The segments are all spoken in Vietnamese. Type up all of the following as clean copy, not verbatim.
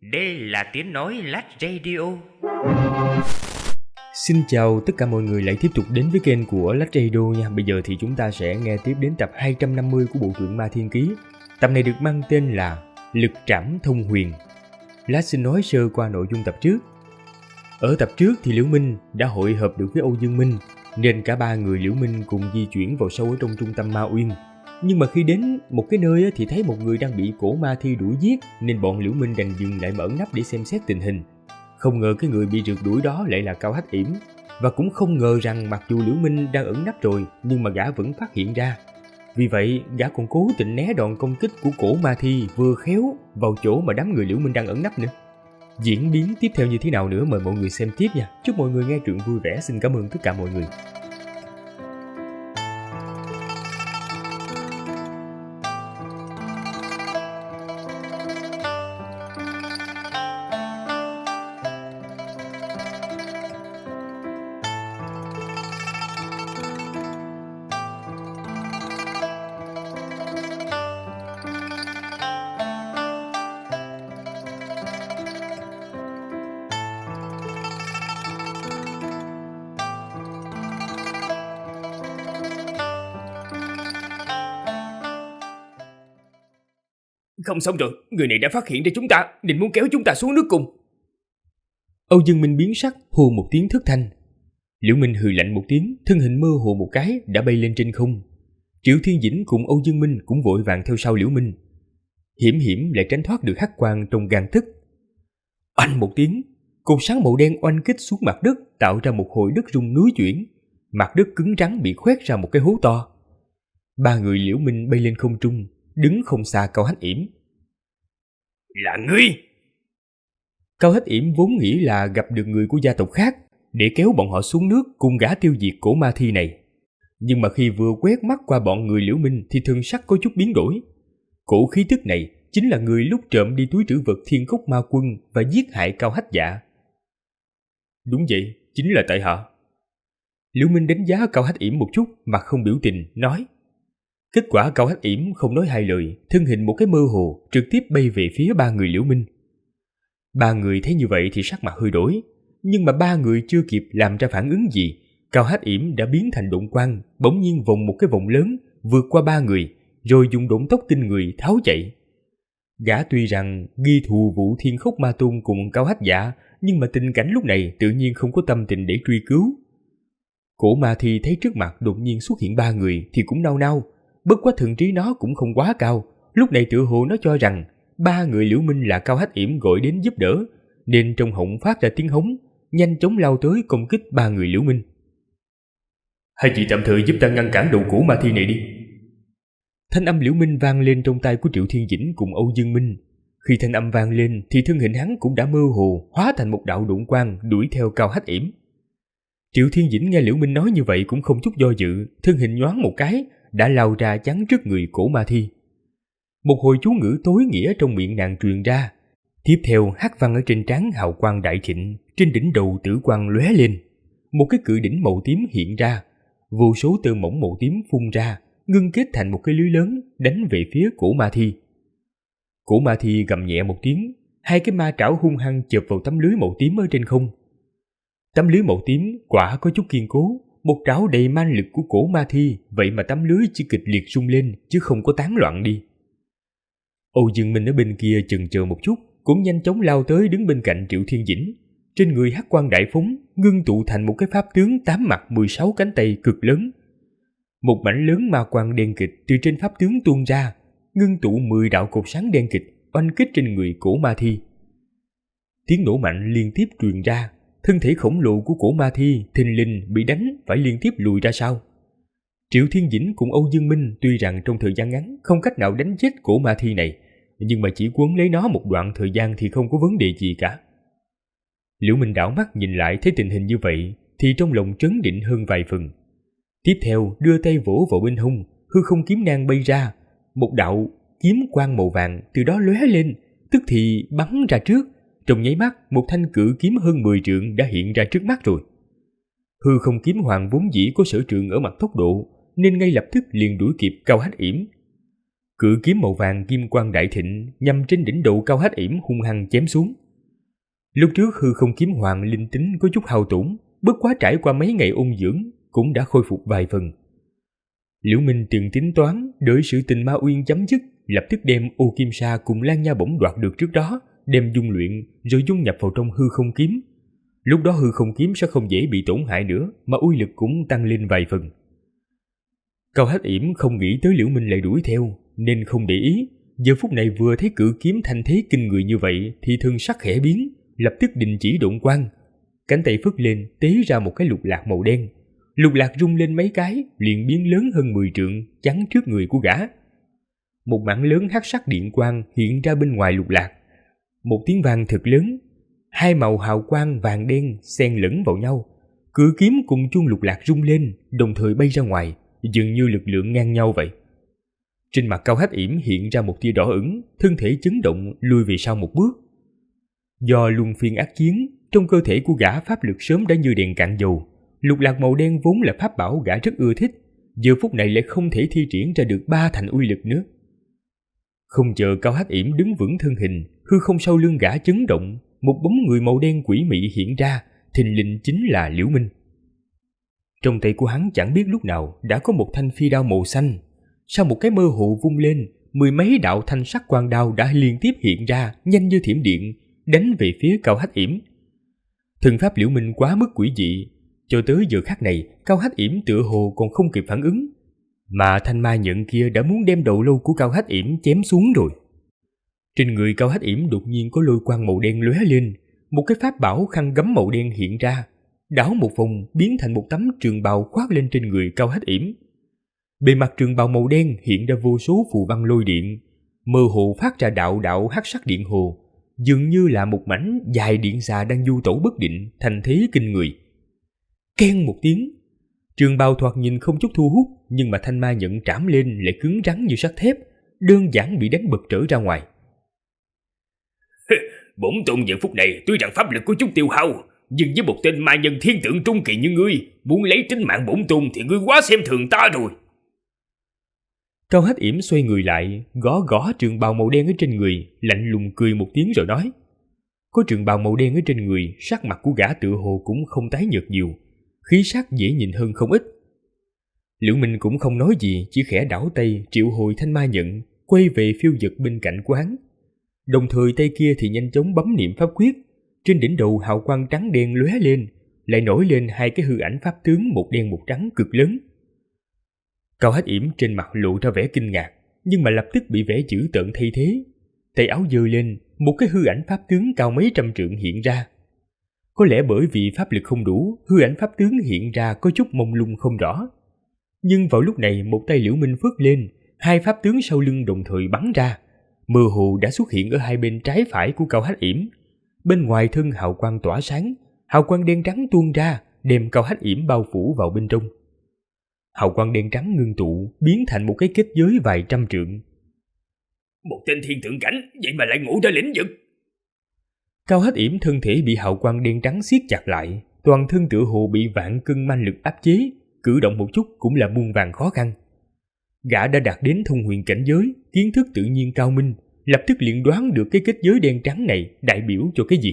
Đây là tiếng nói Lách Radio. Xin chào tất cả mọi người lại tiếp tục đến với kênh của Lách Radio nha. Bây giờ thì chúng ta sẽ nghe tiếp đến tập 250 của bộ truyện Ma Thiên Ký. Tập này được mang tên là Lực Trảm Thông Huyền. Lách xin nói sơ qua nội dung tập trước. Ở tập trước thì Liễu Minh đã hội hợp được với Âu Dương Minh, nên cả ba người Liễu Minh cùng di chuyển vào sâu ở trong trung tâm Ma Uyên. Nhưng mà khi đến một cái nơi thì thấy một người đang bị cổ ma thi đuổi giết, nên bọn Liễu Minh đành dừng lại mở nắp để xem xét tình hình. Không ngờ cái người bị rượt đuổi đó lại là Cao Hách Yểm, và cũng không ngờ rằng mặc dù Liễu Minh đang ẩn nấp rồi nhưng mà gã vẫn phát hiện ra. Vì vậy gã còn cố tình né đòn công kích của cổ ma thi vừa khéo vào chỗ mà đám người Liễu Minh đang ẩn nấp nữa. Diễn biến tiếp theo như thế nào nữa mời mọi người xem tiếp nha. Chúc mọi người nghe truyện vui vẻ. Xin cảm ơn tất cả mọi người. Không xong rồi, người này đã phát hiện ra chúng ta, định muốn kéo chúng ta xuống nước cùng. Âu Dương Minh biến sắc, hô một tiếng thất thanh. Liễu Minh hừ lạnh một tiếng, thân hình mơ hồ một cái đã bay lên trên không. Triệu Thiên Dĩnh cùng Âu Dương Minh cũng vội vàng theo sau Liễu Minh. Hiểm hiểm lại tránh thoát được hắc quang trong gang tấc. Oanh một tiếng, cột sáng màu đen oanh kích xuống mặt đất, tạo ra một hồi đất rung núi chuyển. Mặt đất cứng rắn bị khoét ra một cái hố to. Ba người Liễu Minh bay lên không trung, đứng không xa Cao Hách Yểm. Là ngươi! Cao Hách Yểm vốn nghĩ là gặp được người của gia tộc khác để kéo bọn họ xuống nước cùng gã tiêu diệt cổ ma thi này. Nhưng mà khi vừa quét mắt qua bọn người Liễu Minh thì thần sắc có chút biến đổi. Cổ khí tức này chính là người lúc trộm đi túi trữ vật Thiên Cốc Ma Quân và giết hại Cao Hách Dạ. Đúng vậy, chính là tại hạ. Liễu Minh đánh giá Cao Hách Yểm một chút, mặt không biểu tình, nói. Kết quả Cao Hách Yểm không nói hai lời, thân hình một cái mơ hồ trực tiếp bay về phía ba người Liễu Minh. Ba người thấy như vậy thì sắc mặt hơi đổi, nhưng mà ba người chưa kịp làm ra phản ứng gì, Cao Hách Yểm đã biến thành độn quang, bỗng nhiên vòng một cái vòng lớn vượt qua ba người, rồi dùng độn tốc tinh người tháo chạy. Gã tuy rằng ghi thù vụ Thiên Khốc Ma Tôn cùng Cao Hách Dạ, nhưng mà tình cảnh lúc này tự nhiên không có tâm tình để truy cứu. Cổ ma thi thấy trước mặt đột nhiên xuất hiện ba người thì cũng nao nao. Bất quá thần trí nó cũng không quá cao, lúc này tựa hồ nó cho rằng ba người Liễu Minh là Cao Hách Yểm gọi đến giúp đỡ, nên trong họng phát ra tiếng hống, nhanh chóng lao tới công kích ba người Liễu Minh. Hai chị tạm thời giúp ta ngăn cản đầu cổ ma thi này đi. Thanh âm Liễu Minh vang lên trong tai của Triệu Thiên Dĩnh cùng Âu Dương Minh. Khi thanh âm vang lên thì thân hình hắn cũng đã mơ hồ hóa thành một đạo độn quang đuổi theo Cao Hách Yểm. Triệu Thiên Dĩnh nghe Liễu Minh nói như vậy cũng không chút do dự, thân hình nhoáng một cái đã lao ra chắn trước người cổ ma thi. Một hồi chú ngữ tối nghĩa trong miệng nàng truyền ra. Tiếp theo hắc văn ở trên trán hào quang đại thịnh, trên đỉnh đầu tử quang lóe lên. Một cái cự đỉnh màu tím hiện ra, vô số tơ mỏng màu tím phun ra, ngưng kết thành một cái lưới lớn đánh về phía cổ ma thi. Cổ ma thi gầm nhẹ một tiếng, hai cái ma trảo hung hăng chộp vào tấm lưới màu tím ở trên không. Tấm lưới màu tím quả có chút kiên cố. Một trảo đầy man lực của cổ ma thi, vậy mà tấm lưới chỉ kịch liệt rung lên chứ không có tán loạn đi. Âu Dương Minh ở bên kia chần chờ một chút, cũng nhanh chóng lao tới đứng bên cạnh Triệu Thiên Dĩnh. Trên người hắc quang đại phóng, ngưng tụ thành một cái pháp tướng 8 mặt 16 cánh tay cực lớn. Một mảnh lớn ma quang đen kịch từ trên pháp tướng tuôn ra, ngưng tụ 10 đạo cột sáng đen kịch oanh kích trên người cổ ma thi. Tiếng nổ mạnh liên tiếp truyền ra. Thân thể khổng lồ của cổ ma thi thình lình bị đánh phải liên tiếp lùi ra sau. Triệu Thiên Dĩnh cùng Âu Dương Minh tuy rằng trong thời gian ngắn không cách nào đánh chết cổ ma thi này, nhưng mà chỉ quấn lấy nó một đoạn thời gian thì không có vấn đề gì cả. Liễu Minh đảo mắt nhìn lại thấy tình hình như vậy thì trong lòng trấn định hơn vài phần. Tiếp theo đưa tay vỗ vào bên hông, hư không kiếm nang bay ra, một đạo kiếm quang màu vàng từ đó lóe lên, tức thì bắn ra trước. Trong nháy mắt, một thanh cự kiếm hơn 10 trượng đã hiện ra trước mắt rồi. Hư không kiếm hoàng vốn dĩ có sở trường ở mặt tốc độ, nên ngay lập tức liền đuổi kịp Cao Hách Yểm. Cự kiếm màu vàng kim quang đại thịnh nhằm trên đỉnh đầu Cao Hách Yểm hung hăng chém xuống. Lúc trước hư không kiếm hoàng linh tính có chút hao tổn, bất quá trải qua mấy ngày ôn dưỡng cũng đã khôi phục vài phần. Liễu Minh từng tính toán đợi sự tình Ma Uyên chấm dứt, lập tức đem ô kim sa cùng Lan Nha bổng đoạt được trước đó, đem dung luyện rồi dung nhập vào trong hư không kiếm. Lúc đó hư không kiếm sẽ không dễ bị tổn hại nữa, mà uy lực cũng tăng lên vài phần. Cao Hách Yểm không nghĩ tới Liễu Minh lại đuổi theo, nên không để ý. Giờ phút này vừa thấy cự kiếm thanh thế kinh người như vậy thì thân sắc khẽ biến, lập tức đình chỉ độn quang. Cánh tay phất lên tế ra một cái lục lạc màu đen. Lục lạc rung lên mấy cái liền biến lớn hơn 10 trượng, chắn trước người của gã. Một mảng lớn hắc sắc điện quang hiện ra bên ngoài lục lạc. Một tiếng vang thật lớn, hai màu hào quang vàng đen xen lẫn vào nhau. Cự kiếm cùng chuông lục lạc rung lên, đồng thời bay ra ngoài, dường như lực lượng ngang nhau vậy. Trên mặt Cao Hách Yểm hiện ra một tia đỏ ửng, thân thể chấn động lùi về sau một bước. Do luân phiên ác chiến, trong cơ thể của gã pháp lực sớm đã như đèn cạn dầu. Lục lạc màu đen vốn là pháp bảo gã rất ưa thích, giờ phút này lại không thể thi triển ra được 3 thành uy lực nữa. Không chờ Cao Hách Yểm đứng vững thân hình, hư không sau lưng gã chấn động, một bóng người màu đen quỷ mị hiện ra, thình lình chính là Liễu Minh. Trong tay của hắn chẳng biết lúc nào đã có một thanh phi đao màu xanh. Sau một cái mơ hồ vung lên, 10 mấy đạo thanh sắc quang đao đã liên tiếp hiện ra, nhanh như thiểm điện, đánh về phía Cao Hách Yểm. Thần pháp Liễu Minh quá mức quỷ dị, cho tới giờ khắc này, Cao Hách Yểm tựa hồ còn không kịp phản ứng, mà thanh ma nhận kia đã muốn đem đầu lâu của Cao Hách Yểm chém xuống rồi. Trên người Cao Hách Yểm đột nhiên có lôi quang màu đen lóe lên, một cái pháp bảo khăn gấm màu đen hiện ra, đảo một vòng biến thành một tấm trường bào khoác lên trên người Cao Hách Yểm. Bề mặt trường bào màu đen hiện ra vô số phù văn lôi điện, mơ hồ phát ra đạo đạo hắc sắc điện hồ, dường như là một mảnh dài điện xà đang du tẩu bất định, thành thế kinh người. Keng một tiếng, trường bào thoạt nhìn không chút thu hút, nhưng mà thanh ma nhận trảm lên lại cứng rắn như sắt thép, đơn giản bị đánh bật trở ra ngoài. Bổn tôn giờ phút này tuy rằng pháp lực có chút tiêu hao, nhưng với một tên ma nhân thiên tượng trung kỳ như ngươi, muốn lấy tính mạng bổn tôn thì ngươi quá xem thường ta rồi. Cao Hách Yểm xoay người lại, gõ gõ trường bào màu đen ở trên người, lạnh lùng cười một tiếng rồi nói. Có trường bào màu đen ở trên người, sắc mặt của gã tựa hồ cũng không tái nhợt nhiều, khí sắc dễ nhìn hơn không ít. Liễu Minh cũng không nói gì, chỉ khẽ đảo tay triệu hồi thanh ma nhận, quay về phiêu dật bên cạnh quán. Đồng thời tay kia thì nhanh chóng bấm niệm pháp quyết, trên đỉnh đầu hào quang trắng đen lóe lên, lại nổi lên hai cái hư ảnh pháp tướng một đen một trắng cực lớn. Cao Hách Yểm trên mặt lộ ra vẻ kinh ngạc, nhưng mà lập tức bị vẻ dữ tợn thay thế. Tay áo giơ lên, một cái hư ảnh pháp tướng cao mấy trăm trượng hiện ra. Có lẽ bởi vì pháp lực không đủ, hư ảnh pháp tướng hiện ra có chút mông lung không rõ. Nhưng vào lúc này một tay Liễu Minh phất lên, hai pháp tướng sau lưng đồng thời bắn ra, mơ hồ đã xuất hiện ở hai bên trái phải của Cao Hách Yểm. Bên ngoài thân hào quang tỏa sáng, hào quang đen trắng tuôn ra, đem Cao Hách Yểm bao phủ vào bên trong. Hào quang đen trắng ngưng tụ, biến thành một cái kết giới vài trăm trượng. Một tên thiên thượng cảnh, vậy mà lại ngủ ra lĩnh vực. Cao Hách Yểm thân thể bị hào quang đen trắng siết chặt lại, toàn thân tựa hồ bị vạn cân manh lực áp chế, cử động một chút cũng là muôn vàn khó khăn. Gã đã đạt đến thông huyền cảnh giới, kiến thức tự nhiên cao minh, lập tức liền đoán được cái kết giới đen trắng này đại biểu cho cái gì.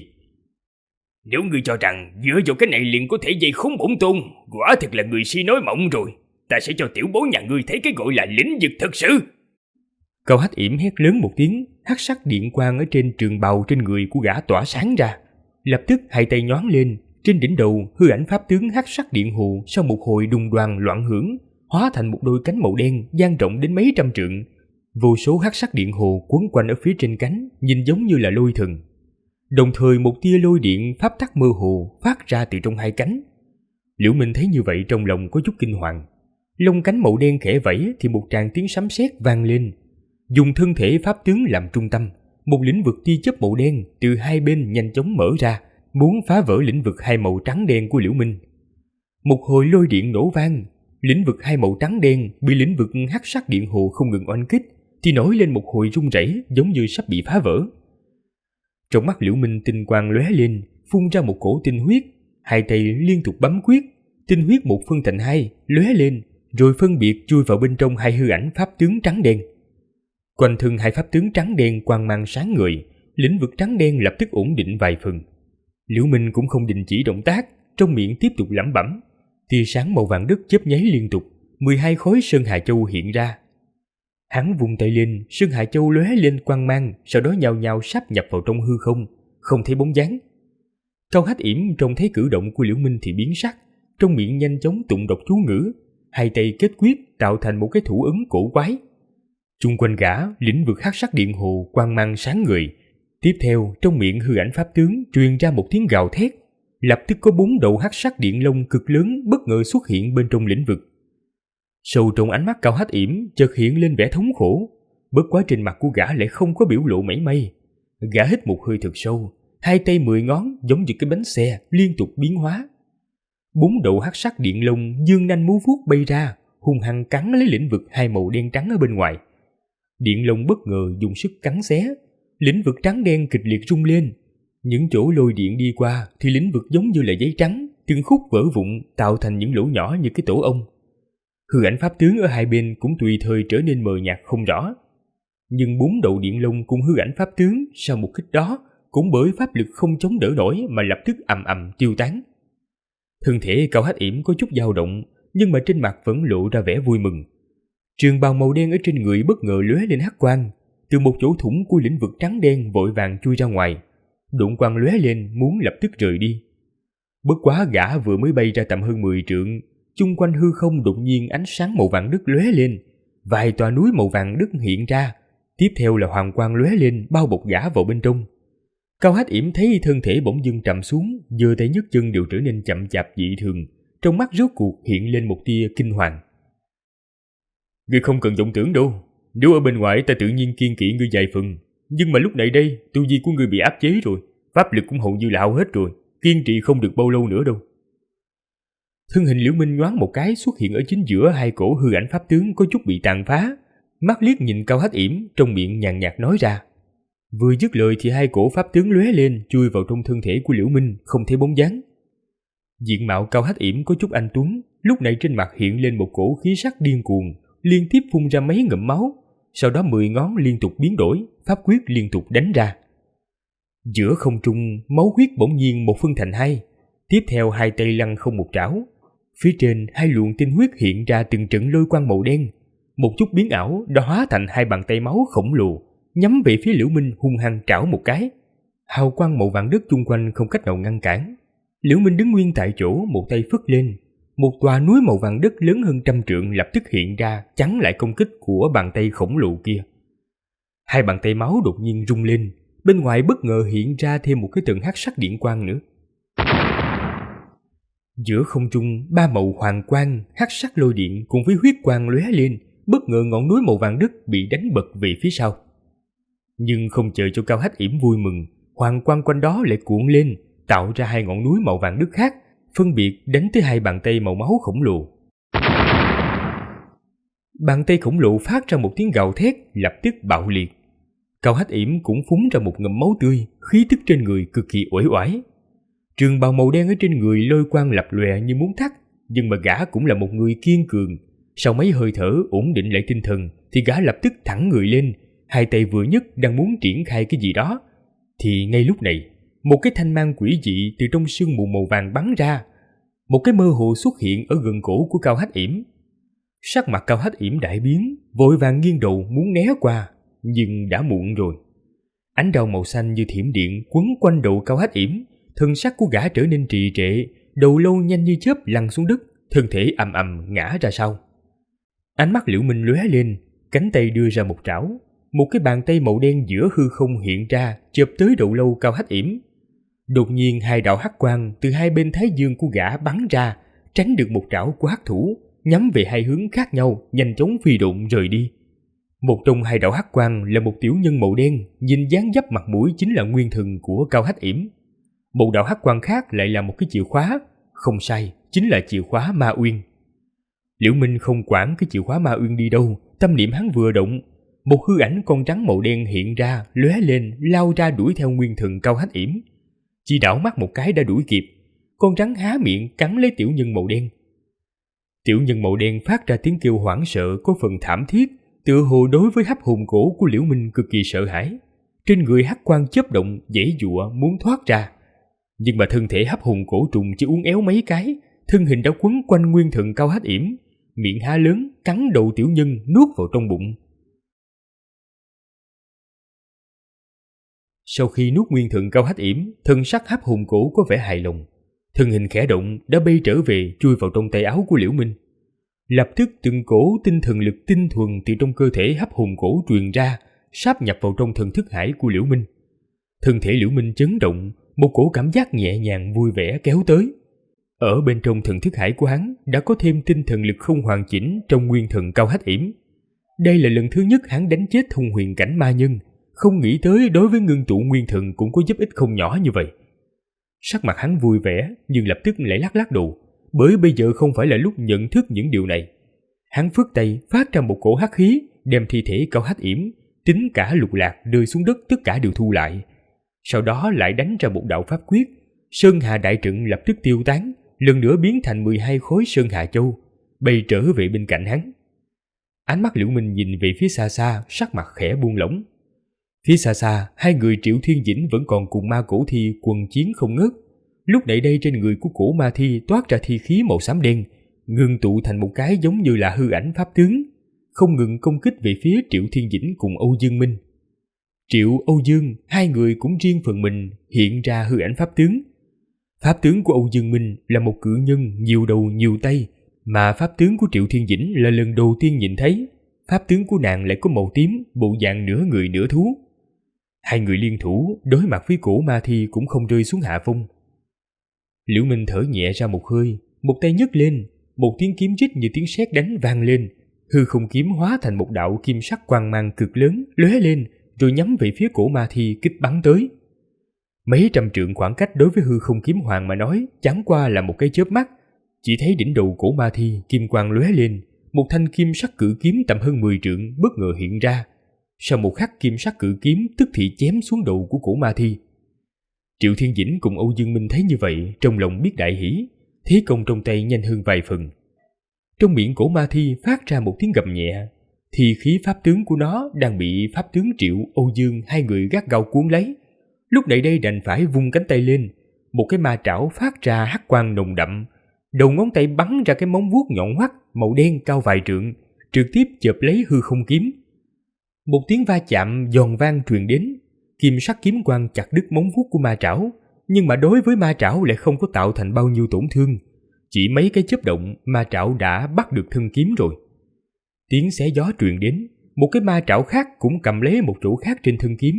Nếu ngươi cho rằng dựa vào cái này liền có thể dây khốn bổn tôn, quả thật là người si nói mộng rồi. Ta sẽ cho tiểu bối nhà ngươi thấy cái gọi là lĩnh vực thật sự. Cao Hách Yểm hét lớn một tiếng, hắc sắc điện quang ở trên trường bào trên người của gã tỏa sáng ra. Lập tức hai tay nhoáng lên, trên đỉnh đầu hư ảnh pháp tướng hắc sắc điện hồ sau một hồi đùng đoàng loạn hưởng, hóa thành một đôi cánh màu đen dang rộng đến mấy trăm trượng. Vô số hắc sắc điện hồ quấn quanh ở phía trên cánh, nhìn giống như là lôi thần. Đồng thời một tia lôi điện pháp tắc mơ hồ phát ra từ trong hai cánh. Liễu Minh thấy như vậy trong lòng có chút kinh hoàng. Lông cánh màu đen khẽ vẫy thì một tràng tiếng sấm sét vang lên. Dùng thân thể pháp tướng làm trung tâm, một lĩnh vực tia chớp màu đen từ hai bên nhanh chóng mở ra, muốn phá vỡ lĩnh vực hai màu trắng đen của Liễu Minh. Một hồi lôi điện nổ vang, lĩnh vực hai màu trắng đen bị lĩnh vực hắc sắc điện hồ không ngừng oanh kích, thì nổi lên một hồi rung rẩy giống như sắp bị phá vỡ. Trong mắt Liễu Minh tinh quang lóe lên, phun ra một cổ tinh huyết, hai tay liên tục bấm quyết, tinh huyết một phân thành hai, lóe lên, rồi phân biệt chui vào bên trong hai hư ảnh pháp tướng trắng đen. Quanh thân hai pháp tướng trắng đen quang mang sáng ngời, lĩnh vực trắng đen lập tức ổn định vài phần. Liễu Minh cũng không đình chỉ động tác, trong miệng tiếp tục lẩm bẩm. Tia sáng màu vàng đất chớp nháy liên tục, 12 khối Sơn Hà Châu hiện ra. Hắn vung tay lên, Sơn Hà Châu lóe lên quang mang, sau đó nhào nhào sáp nhập vào trong hư không, không thấy bóng dáng. Cao Hách Yểm trông thấy cử động của Liễu Minh thì biến sắc, trong miệng nhanh chóng tụng đọc chú ngữ, hai tay kết quyết tạo thành một cái thủ ấn cổ quái. Chung quanh gã, lĩnh vực hắc sắc điện hồ quang mang sáng ngời. Tiếp theo, trong miệng hư ảnh pháp tướng truyền ra một tiếng gào thét, lập tức có 4 đầu hắc sắc điện lông cực lớn bất ngờ xuất hiện bên trong lĩnh vực. Sâu trong ánh mắt Cao Hách Yểm chợt hiện lên vẻ thống khổ, bất quá trên mặt của gã lại không có biểu lộ mảy may. Gã hít một hơi thật sâu, hai tay 10 ngón giống như cái bánh xe liên tục biến hóa. 4 đầu hắc sắc điện lông dương nanh múa vuốt bay ra, hung hăng cắn lấy lĩnh vực hai màu đen trắng ở bên ngoài. Điện lông bất ngờ dùng sức cắn xé, lĩnh vực trắng đen kịch liệt rung lên. Những chỗ lôi điện đi qua thì lĩnh vực giống như là giấy trắng, từng khúc vỡ vụn tạo thành những lỗ nhỏ như cái tổ ong. Hư ảnh pháp tướng ở hai bên cũng tùy thời trở nên mờ nhạt không rõ. Nhưng 4 đầu điện lông cùng hư ảnh pháp tướng sau một kích đó cũng bởi pháp lực không chống đỡ nổi mà lập tức ầm ầm tiêu tán. Thân thể Cao Hách Yểm có chút dao động, nhưng mà trên mặt vẫn lộ ra vẻ vui mừng. Trường bào màu đen ở trên người bất ngờ lóe lên hắc quang, từ một chỗ thủng của lĩnh vực trắng đen vội vàng chui ra ngoài. Đụng quang lóe lên muốn lập tức rời đi. Bất quá gã vừa mới bay ra tầm hơn 10 trượng, chung quanh hư không đột nhiên ánh sáng màu vàng đất lóe lên, vài tòa núi màu vàng đất hiện ra, tiếp theo là hoàng quang lóe lên bao bọc gã vào bên trong. Cao Hách Yểm thấy thân thể bỗng dưng trầm xuống, giơ tay nhấc chân đều trở nên chậm chạp dị thường, trong mắt rốt cuộc hiện lên một tia kinh hoàng. Ngươi không cần vọng tưởng đâu, nếu ở bên ngoài ta tự nhiên kiên kỵ ngươi vài phần, nhưng mà lúc này đây tu vi của ngươi bị áp chế rồi, pháp lực cũng hầu như là hao hết rồi, kiên trì không được bao lâu nữa đâu. Thân hình Liễu Minh nhoáng một cái xuất hiện ở chính giữa hai cổ hư ảnh pháp tướng có chút bị tàn phá, mắt liếc nhìn Cao Hách Yểm, trong miệng nhàn nhạt nói ra. Vừa dứt lời thì hai cổ pháp tướng lóe lên chui vào trong thân thể của Liễu Minh, không thấy bóng dáng. Diện mạo Cao Hách Yểm có chút anh tuấn, lúc này trên mặt hiện lên một cổ khí sắc điên cuồng, liên tiếp phun ra mấy ngụm máu, sau đó 10 ngón liên tục biến đổi, pháp quyết liên tục đánh ra. Giữa không trung, máu huyết bỗng nhiên một phân thành hai, tiếp theo hai tay lăn không một trảo. Phía trên hai luồng tinh huyết hiện ra từng trận lôi quang màu đen, một chút biến ảo đã hóa thành hai bàn tay máu khổng lồ, nhắm về phía Liễu Minh hung hăng trảo một cái. Hào quang màu vàng đất chung quanh không cách nào ngăn cản. Liễu Minh đứng nguyên tại chỗ, một tay phất lên, một tòa núi màu vàng đất lớn hơn 100 trượng lập tức hiện ra chắn lại công kích của bàn tay khổng lồ kia. Hai bàn tay máu đột nhiên rung lên, bên ngoài bất ngờ hiện ra thêm một cái tầng hắc sắc điện quang nữa. Giữa không trung, ba màu hoàng quang, hắc sắc lôi điện cùng với huyết quang lóe lên, bất ngờ ngọn núi màu vàng đất bị đánh bật về phía sau. Nhưng không chờ cho Cao Hách Yểm vui mừng, hoàng quang quanh đó lại cuộn lên, tạo ra hai ngọn núi màu vàng đất khác, phân biệt đánh tới hai bàn tay màu máu khổng lồ. Bàn tay khổng lồ phát ra một tiếng gào thét, lập tức bạo liệt. Cao Hách Yểm cũng phúng ra một ngụm máu tươi, khí tức trên người cực kỳ uể oải. Trường bào màu đen ở trên người lôi quang lập lòe như muốn thắt, nhưng mà gã cũng là một người kiên cường. Sau mấy hơi thở ổn định lại tinh thần thì gã lập tức thẳng người lên, hai tay vừa nhấc đang muốn triển khai cái gì đó, thì ngay lúc này một cái thanh mang quỷ dị từ trong sương mù màu vàng bắn ra, một cái mơ hồ xuất hiện ở gần cổ của Cao Hách Yểm. Sắc mặt Cao Hách Yểm đại biến, vội vàng nghiêng đầu muốn né qua, nhưng đã muộn rồi. Ánh đao màu xanh như thiểm điện quấn quanh đầu Cao Hách Yểm, thân sắc của gã trở nên trì trệ, đầu lâu nhanh như chớp lăn xuống đất, thân thể ầm ầm ngã ra sau. Ánh mắt Liễu Minh lóe lên, cánh tay đưa ra một trảo, một cái bàn tay màu đen giữa hư không hiện ra, chộp tới đầu lâu Cao Hách Yểm. Đột nhiên hai đạo hắc quang từ hai bên thái dương của gã bắn ra, tránh được một trảo của hắc thủ, nhắm về hai hướng khác nhau, nhanh chóng phi độn rời đi. Một trong hai đạo hắc quang là một tiểu nhân màu đen, nhìn dáng dấp mặt mũi chính là nguyên thần của Cao Hách Yểm. Một đạo hắc quang khác lại là một cái chìa khóa, không sai, chính là chìa khóa Ma Uyên. Liễu Minh không quản cái chìa khóa Ma Uyên đi đâu, tâm niệm hắn vừa động, một hư ảnh con rắn màu đen hiện ra, lóe lên, lao ra đuổi theo nguyên thần Cao Hách Yểm. Chỉ đảo mắt một cái đã đuổi kịp, con rắn há miệng cắn lấy tiểu nhân màu đen. Tiểu nhân màu đen phát ra tiếng kêu hoảng sợ có phần thảm thiết, tựa hồ đối với hấp hồn cổ của Liễu Minh cực kỳ sợ hãi. Trên người hắc quang chớp động, giãy giụa muốn thoát ra. Nhưng mà thân thể hấp hồn cổ trùng chỉ uốn éo mấy cái, thân hình đã quấn quanh nguyên thần Cao Hách Yểm, miệng há lớn cắn đầu tiểu nhân nuốt vào trong bụng. Sau khi nuốt nguyên thần Cao Hách Yểm, thân sắc hấp hồn cổ có vẻ hài lòng, thân hình khẽ động đã bay trở về, chui vào trong tay áo của Liễu Minh. Lập tức từng cổ tinh thần lực tinh thuần từ trong cơ thể hấp hồn cổ truyền ra, sáp nhập vào trong thần thức hải của Liễu Minh. Thân thể Liễu Minh chấn động, một cổ cảm giác nhẹ nhàng vui vẻ kéo tới. Ở bên trong thần thức hải của hắn đã có thêm tinh thần lực không hoàn chỉnh trong nguyên thần Cao Hách Yểm. Đây là lần thứ nhất hắn đánh chết thông huyền cảnh ma nhân, không nghĩ tới đối với ngưng tụ nguyên thần cũng có giúp ích không nhỏ như vậy. Sắc mặt hắn vui vẻ nhưng lập tức lại lắc lắc đầu, bởi bây giờ không phải là lúc nhận thức những điều này. Hắn phất tay phát ra một cổ hắc khí, đem thi thể Cao Hách Yểm, tính cả Lục Lạc rơi xuống đất tất cả đều thu lại. Sau đó lại đánh ra một đạo pháp quyết, Sơn Hà đại trận lập tức tiêu tán, lần nữa biến thành 12 khối Sơn Hà châu, bay trở về bên cạnh hắn. Ánh mắt Liễu Minh nhìn về phía xa xa, sắc mặt khẽ buông lỏng. Phía xa xa, hai người Triệu Thiên Dĩnh vẫn còn cùng ma cổ thi quần chiến không ngớt. Lúc nãy đây trên người của cổ ma thi toát ra thi khí màu xám đen, ngưng tụ thành một cái giống như là hư ảnh pháp tướng, không ngừng công kích về phía Triệu Thiên Dĩnh cùng Âu Dương Minh. Triệu, Âu Dương, hai người cũng riêng phần mình hiện ra hư ảnh pháp tướng. Pháp tướng của Âu Dương Minh là một cự nhân nhiều đầu nhiều tay, mà pháp tướng của Triệu Thiên Dĩnh là lần đầu tiên nhìn thấy. Pháp tướng của nàng lại có màu tím, bộ dạng nửa người nửa thú. Hai người liên thủ đối mặt với cổ ma thi cũng không rơi xuống hạ phong. Liễu Minh thở nhẹ ra một hơi, một tay nhấc lên, một tiếng kiếm rít như tiếng sét đánh vang lên, hư không kiếm hóa thành một đạo kim sắc quang mang cực lớn lóe lên, rồi nhắm về phía cổ ma thi kích bắn tới. Mấy trăm trượng khoảng cách đối với hư không kiếm hoàng mà nói chẳng qua là một cái chớp mắt, chỉ thấy đỉnh đầu cổ ma thi kim quang lóe lên, một thanh kim sắc cự kiếm tầm hơn 10 trượng bất ngờ hiện ra. Sau một khắc kim sắc cự kiếm tức thì chém xuống đầu của cổ ma thi. Triệu Thiên Dĩnh cùng Âu Dương Minh thấy như vậy, trong lòng biết đại hỉ, thế công trong tay nhanh hơn vài phần. Trong miệng cổ ma thi phát ra một tiếng gầm nhẹ, thì khí pháp tướng của nó đang bị pháp tướng Triệu, Âu Dương hai người gắt gao cuốn lấy. Lúc này đây đành phải vung cánh tay lên, một cái ma trảo phát ra hắc quang nồng đậm, đầu ngón tay bắn ra cái móng vuốt nhọn hoắt màu đen cao vài trượng, trực tiếp chộp lấy hư không kiếm. Một tiếng va chạm giòn vang truyền đến, kim sắc kiếm quang chặt đứt móng vuốt của ma trảo, nhưng mà đối với ma trảo lại không có tạo thành bao nhiêu tổn thương. Chỉ mấy cái chớp động, ma trảo đã bắt được thân kiếm rồi. Tiếng xé gió truyền đến, một cái ma trảo khác cũng cầm lấy một chỗ khác trên thân kiếm.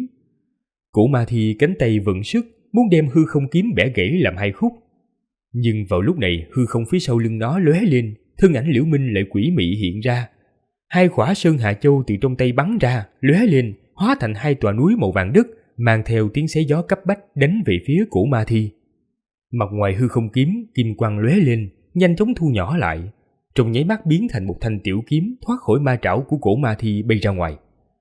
Cổ ma thi cánh tay vận sức, muốn đem hư không kiếm bẻ gãy làm hai khúc. Nhưng vào lúc này hư không phía sau lưng nó lóe lên, thân ảnh Liễu Minh lại quỷ mị hiện ra. Hai khỏa Sơn Hà Châu từ trong tay bắn ra, lóe lên, hóa thành hai tòa núi màu vàng đất, mang theo tiếng xé gió cấp bách đánh về phía cổ ma thi. Mặt ngoài hư không kiếm, kim quang lóe lên, nhanh chóng thu nhỏ lại, trong nháy mắt biến thành một thanh tiểu kiếm thoát khỏi ma trảo của cổ ma thi bay ra ngoài.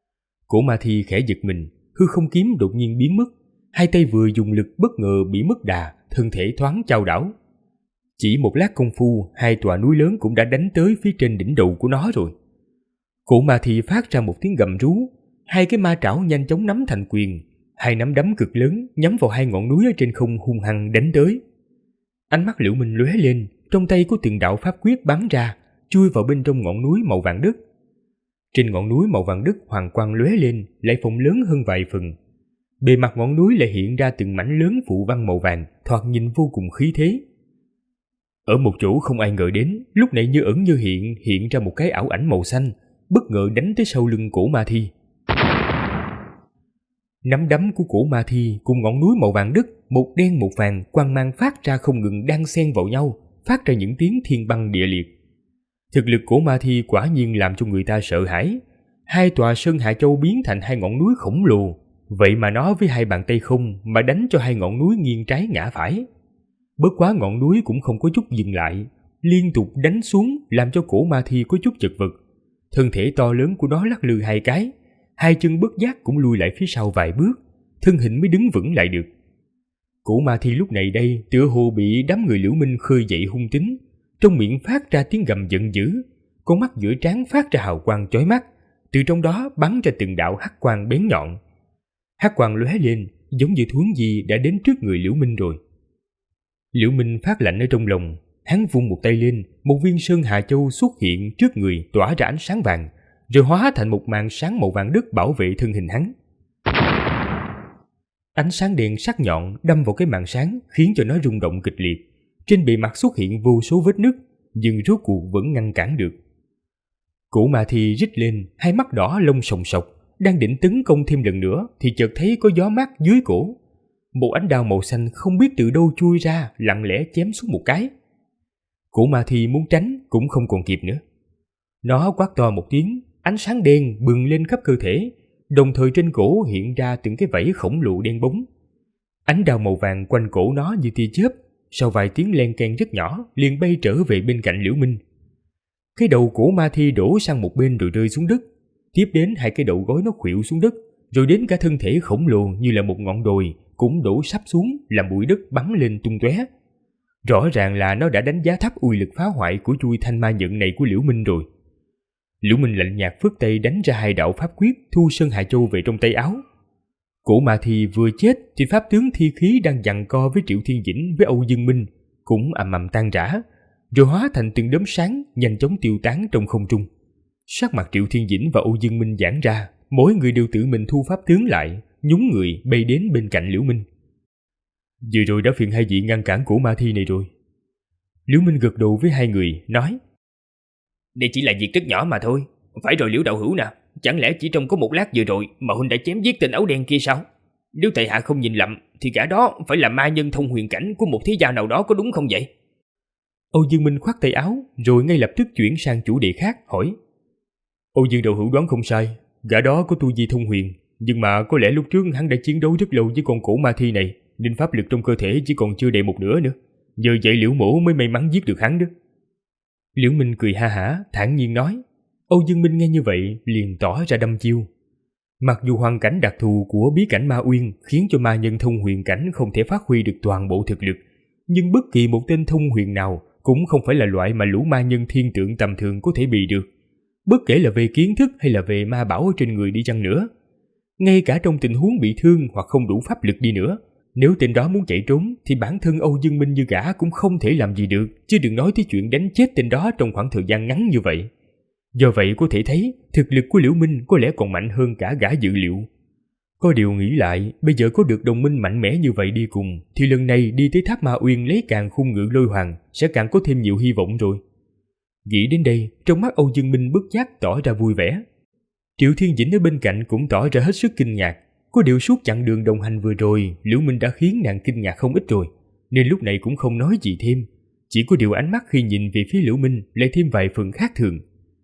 Cổ ma thi khẽ giật mình, hư không kiếm đột nhiên biến mất, hai tay vừa dùng lực bất ngờ bị mất đà, thân thể thoáng chao đảo. Chỉ một lát công phu, hai tòa núi lớn cũng đã đánh tới phía trên đỉnh đầu của nó rồi. Cổ ma thi phát ra một tiếng gầm rú, hai cái ma trảo nhanh chóng nắm thành quyền, hai nắm đấm cực lớn nhắm vào hai ngọn núi ở trên không hung hăng đánh tới. Ánh mắt Liễu Minh lóe lên, trong tay có từng đạo pháp quyết bắn ra, chui vào bên trong ngọn núi màu vàng đất. Trên ngọn núi màu vàng đất hoàng quang lóe lên, lại phồng lớn hơn vài phần. Bề mặt ngọn núi lại hiện ra từng mảnh lớn phù văn màu vàng, thoạt nhìn vô cùng khí thế. Ở một chỗ không ai ngờ đến, lúc này như ẩn như hiện ra một cái ảo ảnh màu xanh, bất ngờ đánh tới sau lưng cổ ma thi. Nắm đấm của cổ ma thi cùng ngọn núi màu vàng đất, một đen một vàng, quang mang phát ra không ngừng đan xen vào nhau, phát ra những tiếng thiên băng địa liệt. Thực lực cổ ma thi quả nhiên làm cho người ta sợ hãi. Hai tòa Sơn Hà Châu biến thành hai ngọn núi khổng lồ, vậy mà nó với hai bàn tay không mà đánh cho hai ngọn núi nghiêng trái ngã phải. Bất quá ngọn núi cũng không có chút dừng lại, liên tục đánh xuống làm cho cổ ma thi có chút chật vật. Thân thể to lớn của nó lắc lư hai cái, hai chân bất giác cũng lùi lại phía sau vài bước, thân hình mới đứng vững lại được. Cổ ma thi lúc này đây tựa hồ bị đám người Liễu Minh khơi dậy hung tính, trong miệng phát ra tiếng gầm giận dữ, con mắt giữa trán phát ra hào quang chói mắt, từ trong đó bắn ra từng đạo hắc quang bén nhọn. Hắc quang lóe lên, giống như thuấn di đã đến trước người Liễu Minh rồi. Liễu Minh phát lạnh ở trong lòng, hắn vung một tay lên, một viên sơn hà châu xuất hiện trước người tỏa ra ánh sáng vàng, rồi hóa thành một màn sáng màu vàng đất bảo vệ thân hình hắn. Ánh sáng đèn sắc nhọn đâm vào cái màn sáng khiến cho nó rung động kịch liệt. Trên bề mặt xuất hiện vô số vết nứt, nhưng rốt cuộc vẫn ngăn cản được. Cổ ma thi rít lên, hai mắt đỏ lông sòng sọc, đang định tấn công thêm lần nữa thì chợt thấy có gió mát dưới cổ. Một ánh đao màu xanh không biết từ đâu chui ra, lặng lẽ chém xuống một cái. Cổ ma thi muốn tránh cũng không còn kịp nữa. Nó quát to một tiếng, ánh sáng đen bừng lên khắp cơ thể, đồng thời trên cổ hiện ra từng cái vảy khổng lồ đen bóng. Ánh đao màu vàng quanh cổ nó như tia chớp, sau vài tiếng len keng rất nhỏ liền bay trở về bên cạnh Liễu Minh. Cái đầu cổ ma thi đổ sang một bên rồi rơi xuống đất, tiếp đến hai cái đầu gối nó khuỵu xuống đất, rồi đến cả thân thể khổng lồ như là một ngọn đồi cũng đổ sắp xuống, làm bụi đất bắn lên tung tóe. Rõ ràng là nó đã đánh giá thấp uy lực phá hoại của chuôi thanh ma nhận này của Liễu Minh rồi. Liễu Minh lạnh nhạt phất tay đánh ra hai đạo pháp quyết, thu sơn hà châu về trong tay áo. Cổ ma thi vừa chết thì pháp tướng thi khí đang giằng co với Triệu Thiên Dĩnh với Âu Dương Minh cũng ầm ầm tan rã, rồi hóa thành từng đốm sáng nhanh chóng tiêu tán trong không trung. Sắc mặt Triệu Thiên Dĩnh và Âu Dương Minh giãn ra, mỗi người đều tự mình thu pháp tướng lại, nhún người bay đến bên cạnh Liễu Minh. Vừa rồi đã phiền hai vị ngăn cản cổ ma thi này rồi. Liễu Minh gật đầu với hai người, nói: Đây chỉ là việc rất nhỏ mà thôi. Phải rồi Liễu đạo hữu nè, chẳng lẽ chỉ trong có một lát vừa rồi mà huynh đã chém giết tên áo đen kia sao? Nếu tại hạ không nhìn lầm thì gã đó phải là ma nhân thông huyền cảnh của một thế gia nào đó, có đúng không vậy? Âu Dương Minh khoát tay áo rồi ngay lập tức chuyển sang chủ đề khác, hỏi: Âu Dương đạo hữu đoán không sai, gã đó có tu vi thông huyền, nhưng mà có lẽ lúc trước hắn đã chiến đấu rất lâu với con cổ ma thi này, nên pháp lực trong cơ thể chỉ còn chưa đầy một nửa nữa. Giờ vậy Liễu mỗ mới may mắn giết được hắn đó. Liễu Minh cười ha hả, thản nhiên nói. Âu Dương Minh nghe như vậy liền tỏ ra đăm chiêu. Mặc dù hoàn cảnh đặc thù của bí cảnh Ma Uyên khiến cho ma nhân thông huyền cảnh không thể phát huy được toàn bộ thực lực, nhưng bất kỳ một tên thông huyền nào cũng không phải là loại mà lũ ma nhân thiên tượng tầm thường có thể bị được, bất kể là về kiến thức hay là về ma bảo trên người đi chăng nữa. Ngay cả trong tình huống bị thương hoặc không đủ pháp lực đi nữa, nếu tên đó muốn chạy trốn thì bản thân Âu Dương Minh như gã cũng không thể làm gì được, chứ đừng nói tới chuyện đánh chết tên đó trong khoảng thời gian ngắn như vậy. Do vậy có thể thấy thực lực của Liễu Minh có lẽ còn mạnh hơn cả gã dự liệu. Có điều nghĩ lại, bây giờ có được đồng minh mạnh mẽ như vậy đi cùng thì lần này đi tới tháp Ma Uyên lấy càng khung ngự lôi hoàng sẽ càng có thêm nhiều hy vọng rồi. Nghĩ đến đây, trong mắt Âu Dương Minh bất giác tỏ ra vui vẻ. Triệu Thiên Dĩnh ở bên cạnh cũng tỏ ra hết sức kinh ngạc. Có điều suốt chặng đường đồng hành vừa rồi, Liễu Minh đã khiến nàng kinh ngạc không ít rồi, nên lúc này cũng không nói gì thêm. Chỉ có điều ánh mắt khi nhìn về phía Liễu Minh lại thêm vài phần khác thường.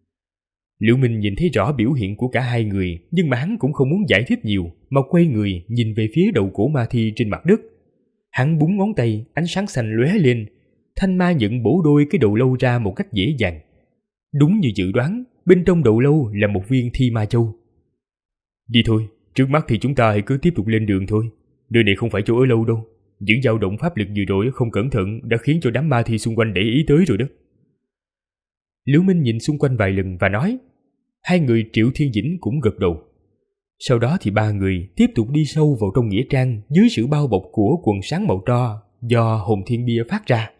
Liễu Minh nhìn thấy rõ biểu hiện của cả hai người, nhưng mà hắn cũng không muốn giải thích nhiều, mà quay người nhìn về phía đầu cổ ma thi trên mặt đất. Hắn búng ngón tay, ánh sáng xanh lóe lên, thanh ma nhận bổ đôi cái đầu lâu ra một cách dễ dàng. Đúng như dự đoán, bên trong đầu lâu là một viên thi ma châu. Đi thôi, trước mắt thì chúng ta hãy cứ tiếp tục lên đường thôi. Nơi này không phải chỗ ở lâu đâu. Những dao động pháp lực vừa rồi không cẩn thận đã khiến cho đám ma thi xung quanh để ý tới rồi đó. Liễu Minh nhìn xung quanh vài lần và nói. Hai người Triệu Thiên Dĩnh cũng gật đầu. Sau đó thì ba người tiếp tục đi sâu vào trong nghĩa trang dưới sự bao bọc của quần sáng màu tro do hồn thiên bia phát ra.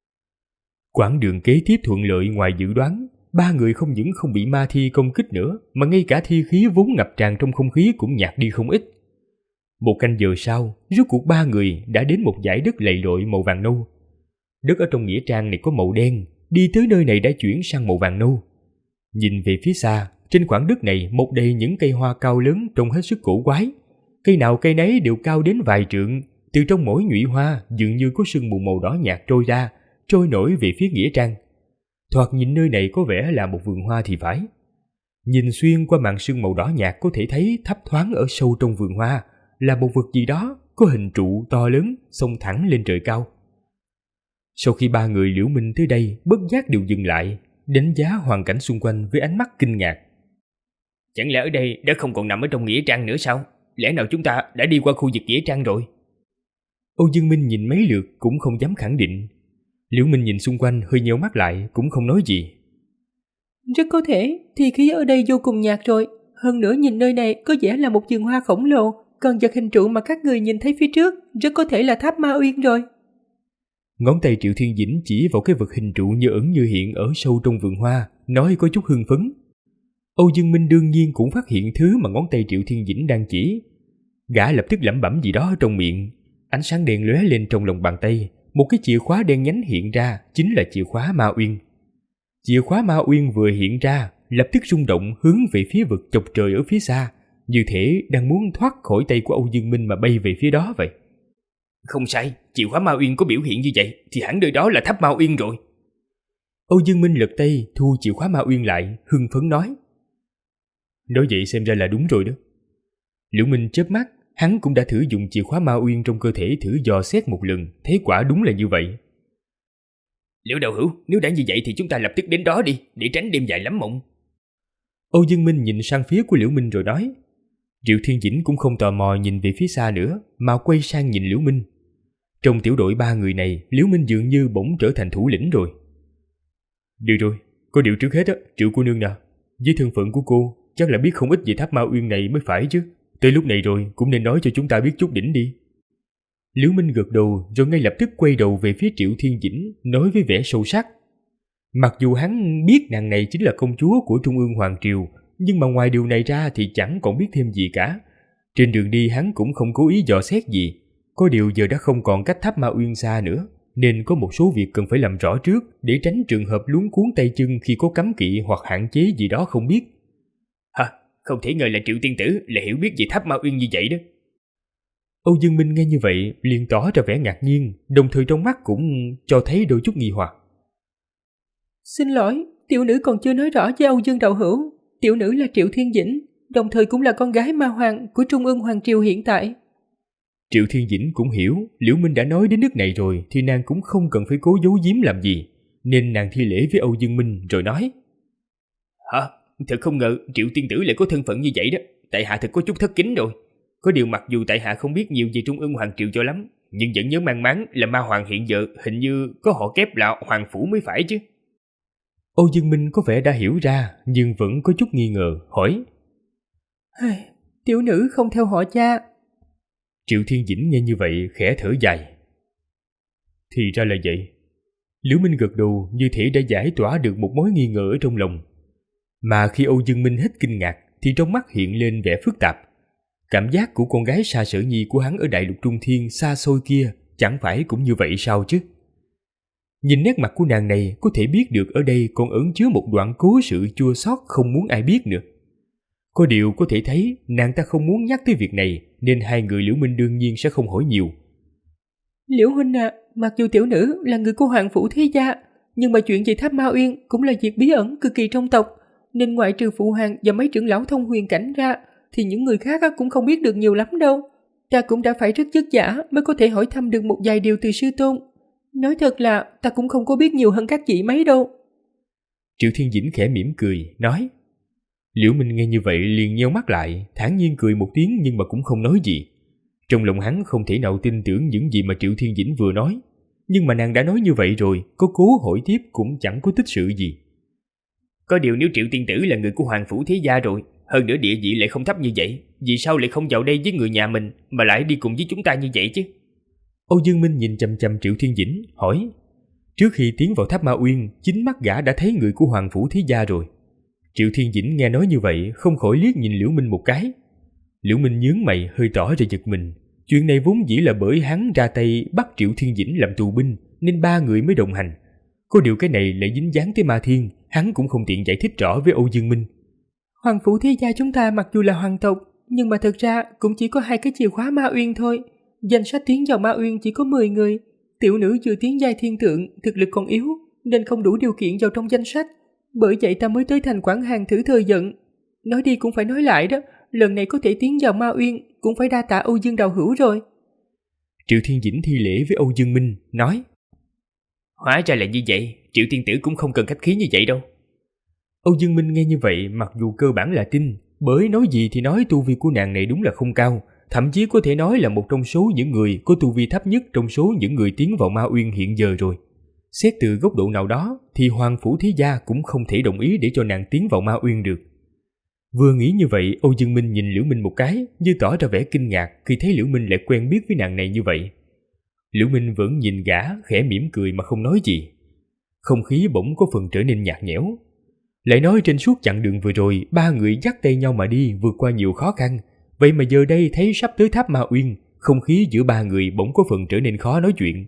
Quãng đường kế tiếp thuận lợi ngoài dự đoán. Ba người không những không bị ma thi công kích nữa, mà ngay cả thi khí vốn ngập tràn trong không khí cũng nhạt đi không ít. Một canh giờ sau, rốt cuộc ba người đã đến một dải đất lầy lội màu vàng nâu. Đất ở trong nghĩa trang này có màu đen, đi tới nơi này đã chuyển sang màu vàng nâu. Nhìn về phía xa, trên khoảng đất này mọc đầy những cây hoa cao lớn trông hết sức cổ quái. Cây nào cây nấy đều cao đến vài trượng, từ trong mỗi nhụy hoa dường như có sương mù màu đỏ nhạt trôi ra, trôi nổi về phía nghĩa trang. Thoạt nhìn nơi này có vẻ là một vườn hoa thì phải. Nhìn xuyên qua màn sương màu đỏ nhạt có thể thấy thấp thoáng ở sâu trong vườn hoa là một vật gì đó có hình trụ to lớn xông thẳng lên trời cao. Sau khi ba người Liễu Minh tới đây, bất giác đều dừng lại, đánh giá hoàn cảnh xung quanh với ánh mắt kinh ngạc. Chẳng lẽ ở đây đã không còn nằm ở trong nghĩa trang nữa sao? Lẽ nào chúng ta đã đi qua khu vực nghĩa trang rồi? Âu Dương Minh nhìn mấy lượt cũng không dám khẳng định. Liễu Minh nhìn xung quanh hơi nheo mắt lại cũng không nói gì. Rất có thể, thì khí ở đây vô cùng nhạt rồi. Hơn nữa nhìn nơi này có vẻ là một vườn hoa khổng lồ, còn vật hình trụ mà các người nhìn thấy phía trước rất có thể là tháp Ma Uyên rồi. Ngón tay Triệu Thiên Dĩnh chỉ vào cái vật hình trụ như ẩn như hiện ở sâu trong vườn hoa, nói có chút hưng phấn. Âu Dương Minh đương nhiên cũng phát hiện thứ mà ngón tay Triệu Thiên Dĩnh đang chỉ. Gã lập tức lẩm bẩm gì đó trong miệng. Ánh sáng đèn lóe lên trong lòng bàn tay, một cái chìa khóa đen nhánh hiện ra, chính là chìa khóa Ma Uyên. Chìa khóa Ma Uyên vừa hiện ra, lập tức rung động hướng về phía vực chọc trời ở phía xa, như thể đang muốn thoát khỏi tay của Âu Dương Minh mà bay về phía đó vậy. Không sai, chìa khóa Ma Uyên có biểu hiện như vậy thì hẳn nơi đó là tháp Ma Uyên rồi. Âu Dương Minh lật tay thu chìa khóa Ma Uyên lại, hưng phấn nói. Nói vậy xem ra là đúng rồi đó. Liễu Minh chớp mắt, hắn cũng đã thử dùng chìa khóa Ma Uyên trong cơ thể thử dò xét một lần, thấy quả đúng là như vậy. Liễu đạo hữu, nếu đã như vậy thì chúng ta lập tức đến đó đi, để tránh đêm dài lắm mộng. Âu Dương Minh nhìn sang phía của Liễu Minh rồi nói. Triệu Thiên Dĩnh cũng không tò mò nhìn về phía xa nữa, mà quay sang nhìn Liễu Minh. Trong tiểu đội 3 người này, Liễu Minh dường như bỗng trở thành thủ lĩnh rồi. Được rồi, có điều trước hết á, Triệu cô nương nào, với thân phận của cô, chắc là biết không ít về tháp Ma Uyên này mới phải chứ. Tới lúc này rồi, cũng nên nói cho chúng ta biết chút đỉnh đi. Liễu Minh gật đầu rồi ngay lập tức quay đầu về phía Triệu Thiên Dĩnh, nói với vẻ sâu sắc. Mặc dù hắn biết nàng này chính là công chúa của Trung ương Hoàng Triều, nhưng mà ngoài điều này ra thì chẳng còn biết thêm gì cả. Trên đường đi hắn cũng không cố ý dò xét gì. Có điều giờ đã không còn cách tháp Ma Uyên xa nữa, nên có một số việc cần phải làm rõ trước để tránh trường hợp luống cuống tay chân khi có cấm kỵ hoặc hạn chế gì đó không biết. Hả? Không thể ngờ là Triệu tiên tử lại hiểu biết về tháp Ma Uyên như vậy đó. Âu Dương Minh nghe như vậy liền tỏ ra vẻ ngạc nhiên, đồng thời trong mắt cũng cho thấy đôi chút nghi hoặc. Xin lỗi, tiểu nữ còn chưa nói rõ với Âu Dương đạo hữu. Tiểu nữ là Triệu Thiên Dĩnh, đồng thời cũng là con gái Ma Hoàng của Trung ương Hoàng Triều hiện tại. Triệu Thiên Dĩnh cũng hiểu Liễu Minh đã nói đến nước này rồi thì nàng cũng không cần phải cố giấu giếm làm gì, nên nàng thi lễ với Âu Dương Minh rồi nói. Hả? Thật không ngờ Triệu tiên tử lại có thân phận như vậy đó. Tại hạ thật có chút thất kính rồi. Có điều mặc dù tại hạ không biết nhiều về Trung ương Hoàng Triều cho lắm, nhưng vẫn nhớ mang máng là Ma Hoàng hiện giờ hình như có họ kép là Hoàng Phủ mới phải chứ. Âu Dương Minh có vẻ đã hiểu ra nhưng vẫn có chút nghi ngờ, hỏi. Tiểu nữ không theo họ cha. Triệu Thiên Dĩnh nghe như vậy khẽ thở dài. Thì ra là vậy. Liễu Minh gật đầu như thể đã giải tỏa được một mối nghi ngờ ở trong lòng. Mà khi Âu Dương Minh hết kinh ngạc thì trong mắt hiện lên vẻ phức tạp. Cảm giác của con gái Sa Sở Nhi của hắn ở Đại Lục Trung Thiên xa xôi kia chẳng phải cũng như vậy sao chứ? Nhìn nét mặt của nàng này có thể biết được ở đây còn ẩn chứa một đoạn cố sự chua xót không muốn ai biết nữa. Có điều có thể thấy nàng ta không muốn nhắc tới việc này nên hai người Liễu Minh đương nhiên sẽ không hỏi nhiều. Liễu huynh à, mặc dù tiểu nữ là người của Hoàng Phủ thế gia, nhưng mà chuyện về tháp Ma Uyên cũng là việc bí ẩn cực kỳ trong tộc, nên ngoại trừ phụ hoàng và mấy trưởng lão thông huyền cảnh ra thì những người khác cũng không biết được nhiều lắm đâu. Ta cũng đã phải rất vất vả mới có thể hỏi thăm được một vài điều từ sư tôn. Nói thật là ta cũng không có biết nhiều hơn các chị mấy đâu. Triệu Thiên Dĩnh khẽ mỉm cười, nói. Liễu Minh nghe như vậy liền nheo mắt lại, thản nhiên cười một tiếng nhưng mà cũng không nói gì. Trong lòng hắn không thể nào tin tưởng những gì mà Triệu Thiên Dĩnh vừa nói. Nhưng mà nàng đã nói như vậy rồi, có cố hỏi tiếp cũng chẳng có tích sự gì. Có điều nếu Triệu tiên tử là người của Hoàng Phủ thế gia rồi, hơn nữa địa vị lại không thấp như vậy, vì sao lại không vào đây với người nhà mình mà lại đi cùng với chúng ta như vậy chứ? Âu Dương Minh nhìn chằm chằm Triệu Thiên Dĩnh, hỏi. Trước khi tiến vào tháp Ma Uyên, chính mắt gã đã thấy người của Hoàng Phủ thế gia rồi. Triệu Thiên Dĩnh nghe nói như vậy không khỏi liếc nhìn Liễu Minh một cái. Liễu Minh nhướng mày hơi tỏ ra giật mình. Chuyện này vốn dĩ là bởi hắn ra tay bắt Triệu Thiên Dĩnh làm tù binh nên ba người mới đồng hành. Có điều cái này lại dính dáng tới Ma Thiên, hắn cũng không tiện giải thích rõ với Âu Dương Minh. Hoàng Phủ thế gia chúng ta mặc dù là hoàng tộc, nhưng mà thực ra cũng chỉ có 2 cái chìa khóa Ma Uyên thôi. Danh sách tiến vào Ma Uyên chỉ có 10 người. Tiểu nữ chưa tiến giai thiên tượng, thực lực còn yếu, nên không đủ điều kiện vào trong danh sách. Bởi vậy ta mới tới thành Quảng Hàn thử thời vận. Nói đi cũng phải nói lại đó, lần này có thể tiến vào Ma Uyên cũng phải đa tạ Âu Dương đạo hữu rồi. Triệu Thiên Dĩnh thi lễ với Âu Dương Minh, nói. Hóa ra là như vậy, Triệu tiên tử cũng không cần khách khí như vậy đâu. Âu Dương Minh nghe như vậy mặc dù cơ bản là tin, bởi nói gì thì nói tu vi của nàng này đúng là không cao, thậm chí có thể nói là một trong số những người có tu vi thấp nhất trong số những người tiến vào Ma Uyên hiện giờ rồi. Xét từ góc độ nào đó thì Hoàng Phủ thế gia cũng không thể đồng ý để cho nàng tiến vào Ma Uyên được. Vừa nghĩ như vậy, Âu Dương Minh nhìn Liễu Minh một cái, như tỏ ra vẻ kinh ngạc khi thấy Liễu Minh lại quen biết với nàng này như vậy. Liễu Minh vẫn nhìn gã, khẽ mỉm cười mà không nói gì. Không khí bỗng có phần trở nên nhạt nhẽo. Lại nói trên suốt chặng đường vừa rồi, ba người dắt tay nhau mà đi, vượt qua nhiều khó khăn. Vậy mà giờ đây thấy sắp tới tháp Ma Uyên, không khí giữa ba người bỗng có phần trở nên khó nói chuyện.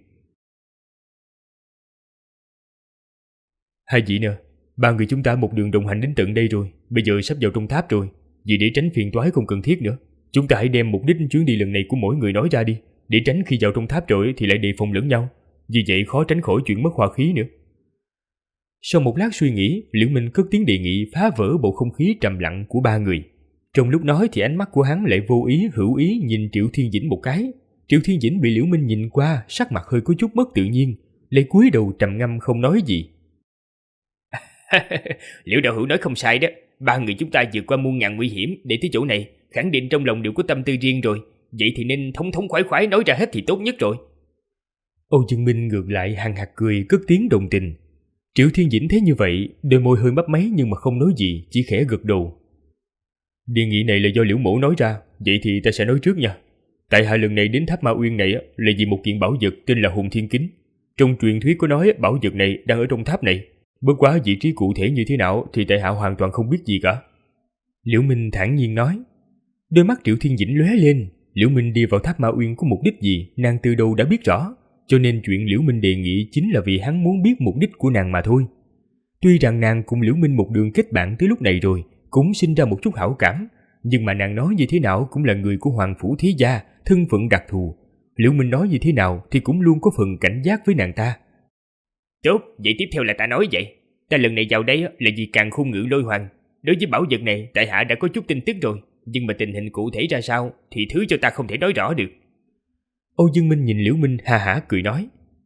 Hai vị nè, ba người chúng ta một đường đồng hành đến tận đây rồi, bây giờ sắp vào trong tháp rồi. Vì để tránh phiền toái không cần thiết nữa, chúng ta hãy đem mục đích chuyến đi lần này của mỗi người nói ra đi, để tránh khi vào trong tháp rồi thì lại đề phòng lẫn nhau. Vì vậy khó tránh khỏi chuyện mất hòa khí nữa. Sau một lát suy nghĩ, Liễu Minh cất tiếng đề nghị phá vỡ bầu không khí trầm lặng của ba người. Trong lúc nói thì ánh mắt của hắn lại vô ý hữu ý nhìn Triệu Thiên Dĩnh một cái. Triệu Thiên Dĩnh bị Liễu Minh nhìn qua, sắc mặt hơi có chút mất tự nhiên, lại cúi đầu trầm ngâm không nói gì. Liễu đạo hữu nói không sai đó, ba người chúng ta vượt qua muôn ngàn nguy hiểm để tới chỗ này, khẳng định trong lòng đều có tâm tư riêng rồi, vậy thì nên thống thống khoái khoái nói ra hết thì tốt nhất rồi. Âu Dương Minh ngược lại hằng hạc cười, cất tiếng đồng tình. Triệu Thiên Dĩnh thấy như vậy, đôi môi hơi mấp máy nhưng mà không nói gì, chỉ khẽ gật đầu. Đề nghị này là do Liễu mỗ nói ra, vậy thì ta sẽ nói trước nha. Tại hạ lần này đến tháp Ma Uyên này là vì một kiện bảo vật tên là Hùng Thiên Kính. Trong truyền thuyết có nói bảo vật này đang ở trong tháp này, bất quá vị trí cụ thể như thế nào thì tại hạ hoàn toàn không biết gì cả. Liễu Minh thản nhiên nói. Đôi mắt Triệu Thiên Dĩnh lóe lên. Liễu Minh đi vào tháp Ma Uyên có mục đích gì, nàng từ đầu đã biết rõ, cho nên chuyện Liễu Minh đề nghị chính là vì hắn muốn biết mục đích của nàng mà thôi. Tuy rằng nàng cùng Liễu Minh một đường kết bạn tới lúc này rồi, cũng sinh ra một chút hảo cảm, nhưng mà nàng nói như thế nào cũng là người của Hoàng Phủ Thế Gia, thân phận đặc thù. Liễu Minh nói như thế nào thì cũng luôn có phần cảnh giác với nàng ta. Tốt, vậy tiếp theo là ta nói vậy. Ta lần này vào đây là vì Càn Khôn Ngự Lôi Hoàng. Đối với bảo vật này, tại hạ đã có chút tin tức rồi, nhưng mà tình hình cụ thể ra sao thì thứ cho ta không thể nói rõ được. Âu Dương Minh nhìn Liễu Minh ha hả cười nói.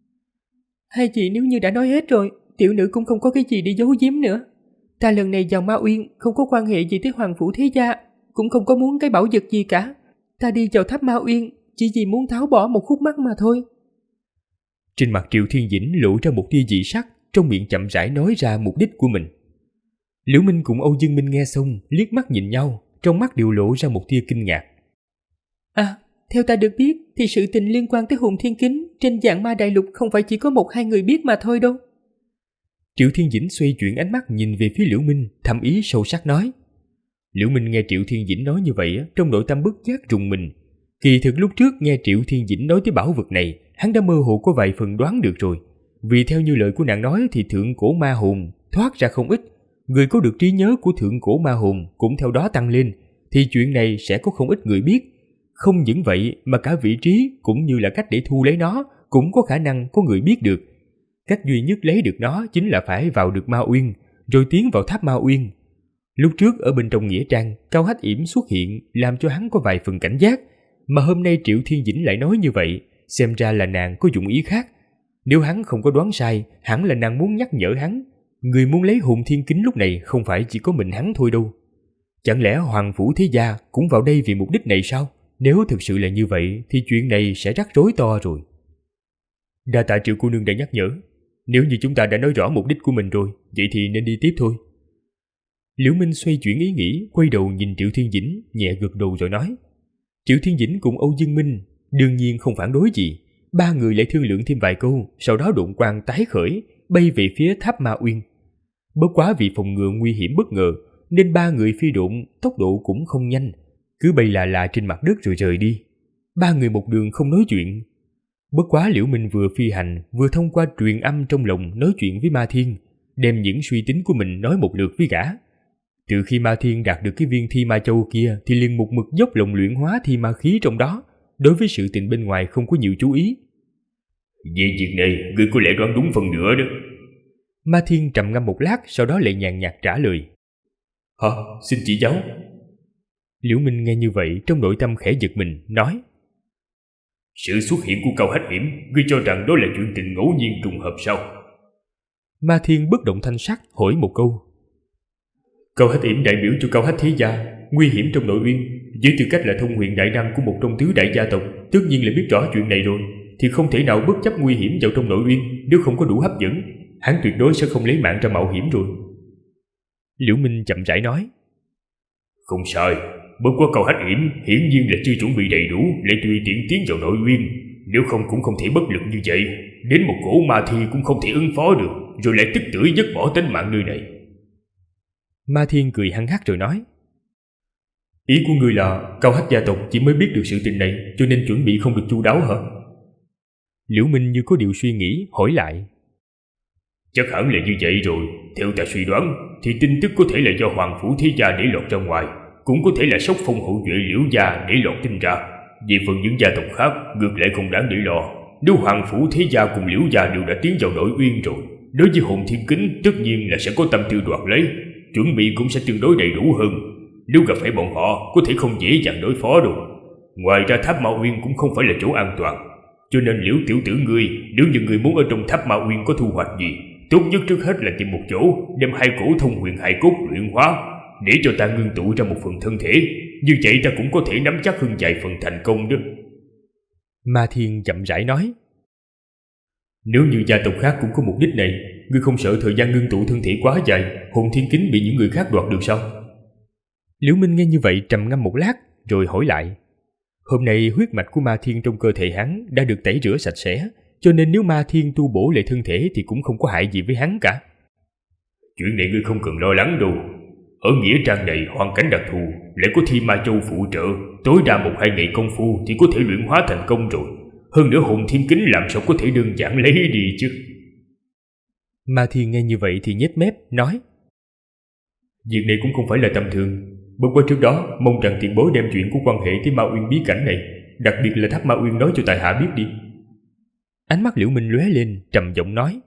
Hai chị nếu như đã nói hết rồi, tiểu nữ cũng không có cái gì để giấu giếm nữa. Ta lần này vào Ma Uyên không có quan hệ gì tới Hoàng Phủ Thế Gia, cũng không có muốn cái bảo vật gì cả. Ta đi vào tháp Ma Uyên chỉ vì muốn tháo bỏ một khúc mắc mà thôi. Trên mặt Triệu Thiên Dĩnh lộ ra một tia dị sắc, trong miệng chậm rãi nói ra mục đích của mình. Liễu Minh cùng Âu Dương Minh nghe xong, liếc mắt nhìn nhau, trong mắt đều lộ ra một tia kinh ngạc. À, theo ta được biết thì sự tình liên quan tới Hùng Thiên Kính trên Vạn Ma Đại Lục không phải chỉ có một hai người biết mà thôi đâu. Triệu Thiên Dĩnh xoay chuyển ánh mắt nhìn về phía Liễu Minh, thầm ý sâu sắc nói. Liễu Minh nghe Triệu Thiên Dĩnh nói như vậy, trong nội tâm bất giác rùng mình. Kỳ thực lúc trước nghe Triệu Thiên Dĩnh nói tới bảo vật này, hắn đã mơ hồ có vài phần đoán được rồi. Vì theo như lời của nàng nói thì thượng cổ ma hồn thoát ra không ít, người có được trí nhớ của thượng cổ ma hồn cũng theo đó tăng lên, thì chuyện này sẽ có không ít người biết. Không những vậy mà cả vị trí cũng như là cách để thu lấy nó cũng có khả năng có người biết được. Cách duy nhất lấy được nó chính là phải vào được Ma Uyên, rồi tiến vào tháp Ma Uyên. Lúc trước ở bên trong nghĩa trang, Cao Hách Yểm xuất hiện làm cho hắn có vài phần cảnh giác, mà hôm nay Triệu Thiên Dĩnh lại nói như vậy, xem ra là nàng có dụng ý khác. Nếu hắn không có đoán sai, hẳn là nàng muốn nhắc nhở hắn, người muốn lấy Hùng Thiên Kính lúc này không phải chỉ có mình hắn thôi đâu. Chẳng lẽ Hoàng Phủ Thế Gia cũng vào đây vì mục đích này sao? Nếu thực sự là như vậy thì chuyện này sẽ rắc rối to rồi. Đa tạ Triệu cô nương đã nhắc nhở. Nếu như chúng ta đã nói rõ mục đích của mình rồi, vậy thì nên đi tiếp thôi. Liễu Minh xoay chuyển ý nghĩ, quay đầu nhìn Triệu Thiên Dĩnh, nhẹ gật đầu rồi nói. Triệu Thiên Dĩnh cùng Âu Dương Minh đương nhiên không phản đối gì. Ba người lại thương lượng thêm vài câu, sau đó độn quang tái khởi, bay về phía tháp Ma Uyên. Bất quá vì phòng ngừa nguy hiểm bất ngờ, nên ba người phi độn tốc độ cũng không nhanh, cứ bay là trên mặt đất rồi rời đi. Ba người một đường không nói chuyện. Bất quá Liễu Minh vừa phi hành, vừa thông qua truyền âm trong lòng nói chuyện với Ma Thiên, đem những suy tính của mình nói một lượt với gã. Từ khi Ma Thiên đạt được cái viên Thi Ma Châu kia thì liền một mực dốc lòng luyện hóa thi ma khí trong đó, đối với sự tình bên ngoài không có nhiều chú ý. Về việc này, ngươi có lẽ đoán đúng phần nữa đó. Ma Thiên trầm ngâm một lát, sau đó lại nhàn nhạt trả lời. Hả? Xin chỉ giáo. Liễu Minh nghe như vậy, trong nội tâm khẽ giật mình, nói. Sự xuất hiện của Cao Hách Yểm, ngươi cho rằng đó là chuyện tình ngẫu nhiên trùng hợp sao? Ma Thiên bất động thanh sắc hỏi một câu. Cao Hách Yểm đại biểu cho Cao Hách Thế Gia, nguy hiểm trong nội uyên, với tư cách là thông huyền đại năng của một trong tứ đại gia tộc, tất nhiên là biết rõ chuyện này rồi, thì không thể nào bất chấp nguy hiểm vào trong nội uyên. Nếu không có đủ hấp dẫn, hắn tuyệt đối sẽ không lấy mạng ra mạo hiểm rồi. Liễu Minh chậm rãi nói. Không sai, bất quá Cao Hách Yểm hiển nhiên là chưa chuẩn bị đầy đủ để tùy tiện tiến vào nội uyên. Nếu không cũng không thể bất lực như vậy. Đến một cỗ ma thi cũng không thể ứng phó được, rồi lại tức tưởi dứt bỏ tính mạng nơi này. Ma Thiên cười hăng hắc rồi nói: Ý của ngươi là Cao Hách gia tộc chỉ mới biết được sự tình này, cho nên chuẩn bị không được chu đáo hả? Liễu Minh như có điều suy nghĩ hỏi lại: Chắc hẳn là như vậy rồi. Theo ta suy đoán thì tin tức có thể là do Hoàng Phủ Thế Gia để lọt ra ngoài, cũng có thể là Sóc Phong hậu duệ Liễu Gia để lọt tin ra. Về phần những gia tộc khác ngược lại không đáng để lo. Nếu Hoàng Phủ Thế Gia cùng Liễu Gia đều đã tiến vào nội uyên rồi, đối với Hồn Thiên Kính tất nhiên là sẽ có tâm tư đoạt lấy, chuẩn bị cũng sẽ tương đối đầy đủ hơn. Nếu gặp phải bọn họ có thể không dễ dàng đối phó đâu. Ngoài ra Tháp Ma Uyên cũng không phải là chỗ an toàn, cho nên Liễu tiểu tử ngươi, nếu như ngươi muốn ở trong Tháp Ma Uyên có thu hoạch gì, tốt nhất trước hết là tìm một chỗ đem hai cổ thông huyền hải cốt luyện hóa, để cho ta ngưng tụ ra một phần thân thể. Như vậy ta cũng có thể nắm chắc hơn vài phần thành công đó. Ma Thiên chậm rãi nói: Nếu như gia tộc khác cũng có mục đích này, ngươi không sợ thời gian ngưng tụ thân thể quá dài, Hồn Thiên Kính bị những người khác đoạt được sao? Liễu Minh nghe như vậy trầm ngâm một lát rồi hỏi lại: Hôm nay huyết mạch của Ma Thiên trong cơ thể hắn đã được tẩy rửa sạch sẽ, cho nên nếu Ma Thiên tu bổ lại thân thể thì cũng không có hại gì với hắn cả. Chuyện này ngươi không cần lo lắng đâu. Ở nghĩa trang này hoàn cảnh đặc thù, lại có Thi Ma Châu phụ trợ, tối đa 1-2 ngày công phu thì có thể luyện hóa thành công rồi. Hơn nữa Hồn Thiên Kính làm sao có thể đơn giản lấy đi chứ. Ma Thiên nghe như vậy thì nhếch mép nói: Việc này cũng không phải là tầm thường. Bất quá trước đó mong rằng tiền bối đem chuyện của quan hệ tới Ma Uyên bí cảnh này, đặc biệt là Tháp Ma Uyên nói cho tại hạ biết đi. Ánh mắt Liễu Minh lóe lên, trầm giọng nói: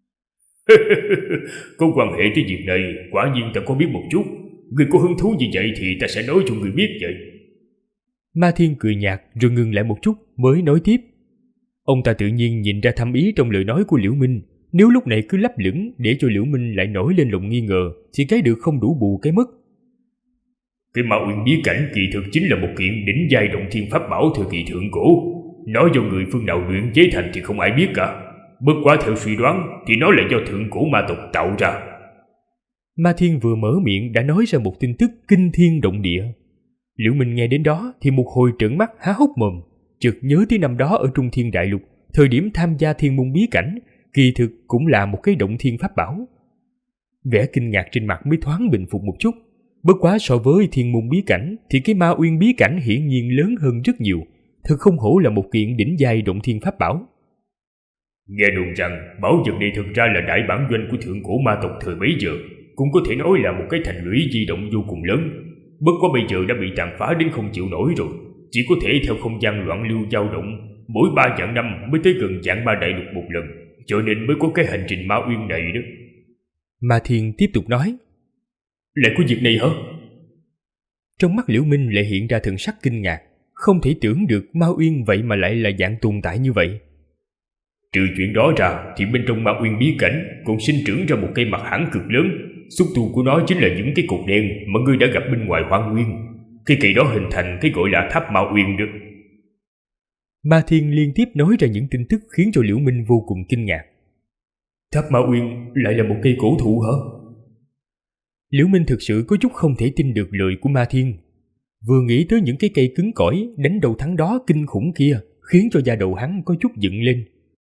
Có quan hệ tới việc này, quả nhiên ta có biết một chút. Ngươi có hứng thú như vậy thì ta sẽ nói cho ngươi biết vậy. Ma Thiên cười nhạt rồi ngừng lại một chút mới nói tiếp. Ông ta tự nhiên nhìn ra thâm ý trong lời nói của Liễu Minh. Nếu lúc này cứ lấp lửng để cho Liễu Minh lại nổi lên lòng nghi ngờ thì cái được không đủ bù cái mất. Cái Ma Uyên bí cảnh kỳ thực chính là một kiện đỉnh giai động thiên pháp bảo thời kỳ thượng cổ. Nói do người phương nào luyện chế thành thì không ai biết cả. Bất quá theo suy đoán thì nó là do thượng cổ ma tộc tạo ra. Ma Thiên vừa mở miệng đã nói ra một tin tức kinh thiên động địa. Liễu Minh nghe đến đó thì một hồi trợn mắt há hốc mồm, chợt nhớ tới năm đó ở Trung Thiên Đại Lục, thời điểm tham gia thiên môn bí cảnh, kỳ thực cũng là một cái động thiên pháp bảo. Vẻ kinh ngạc trên mặt mới thoáng bình phục một chút. Bất quá so với thiên môn bí cảnh thì cái Ma Uyên bí cảnh hiển nhiên lớn hơn rất nhiều, thật không hổ là một kiện đỉnh giai động thiên pháp bảo. Nghe đồn rằng bảo vật này thực ra là đại bản doanh của thượng cổ ma tộc thời bấy giờ, cũng có thể nói là một cái thành lũy di động vô cùng lớn. Bất quá bây giờ đã bị tàn phá đến không chịu nổi rồi, chỉ có thể theo không gian loạn lưu dao động, mỗi 3 vạn năm mới tới gần Vạn Ma Đại Lục một lần, cho nên mới có cái hành trình Ma Uyên này đó. Ma Thiên tiếp tục nói: Lại có việc này hả? Trong mắt Liễu Minh lại hiện ra thần sắc kinh ngạc, không thể tưởng được Ma Uyên vậy mà lại là dạng tồn tại như vậy. Trừ chuyện đó ra thì bên trong Ma Uyên bí cảnh còn sinh trưởng ra một cây mặt hãng cực lớn. Xúc tu của nó chính là những cái cột đen mà ngươi đã gặp bên ngoài hoang nguyên. Cái cây đó hình thành cái gọi là Tháp Ma Uyên được. Ma Thiên liên tiếp nói ra những tin tức khiến cho Liễu Minh vô cùng kinh ngạc. Tháp Ma Uyên lại là một cây cổ thụ hả? Liễu Minh thực sự có chút không thể tin được lời của Ma Thiên. Vừa nghĩ tới những cái cây cứng cỏi đánh đầu thắng đó kinh khủng kia, khiến cho da đầu hắn có chút dựng lên.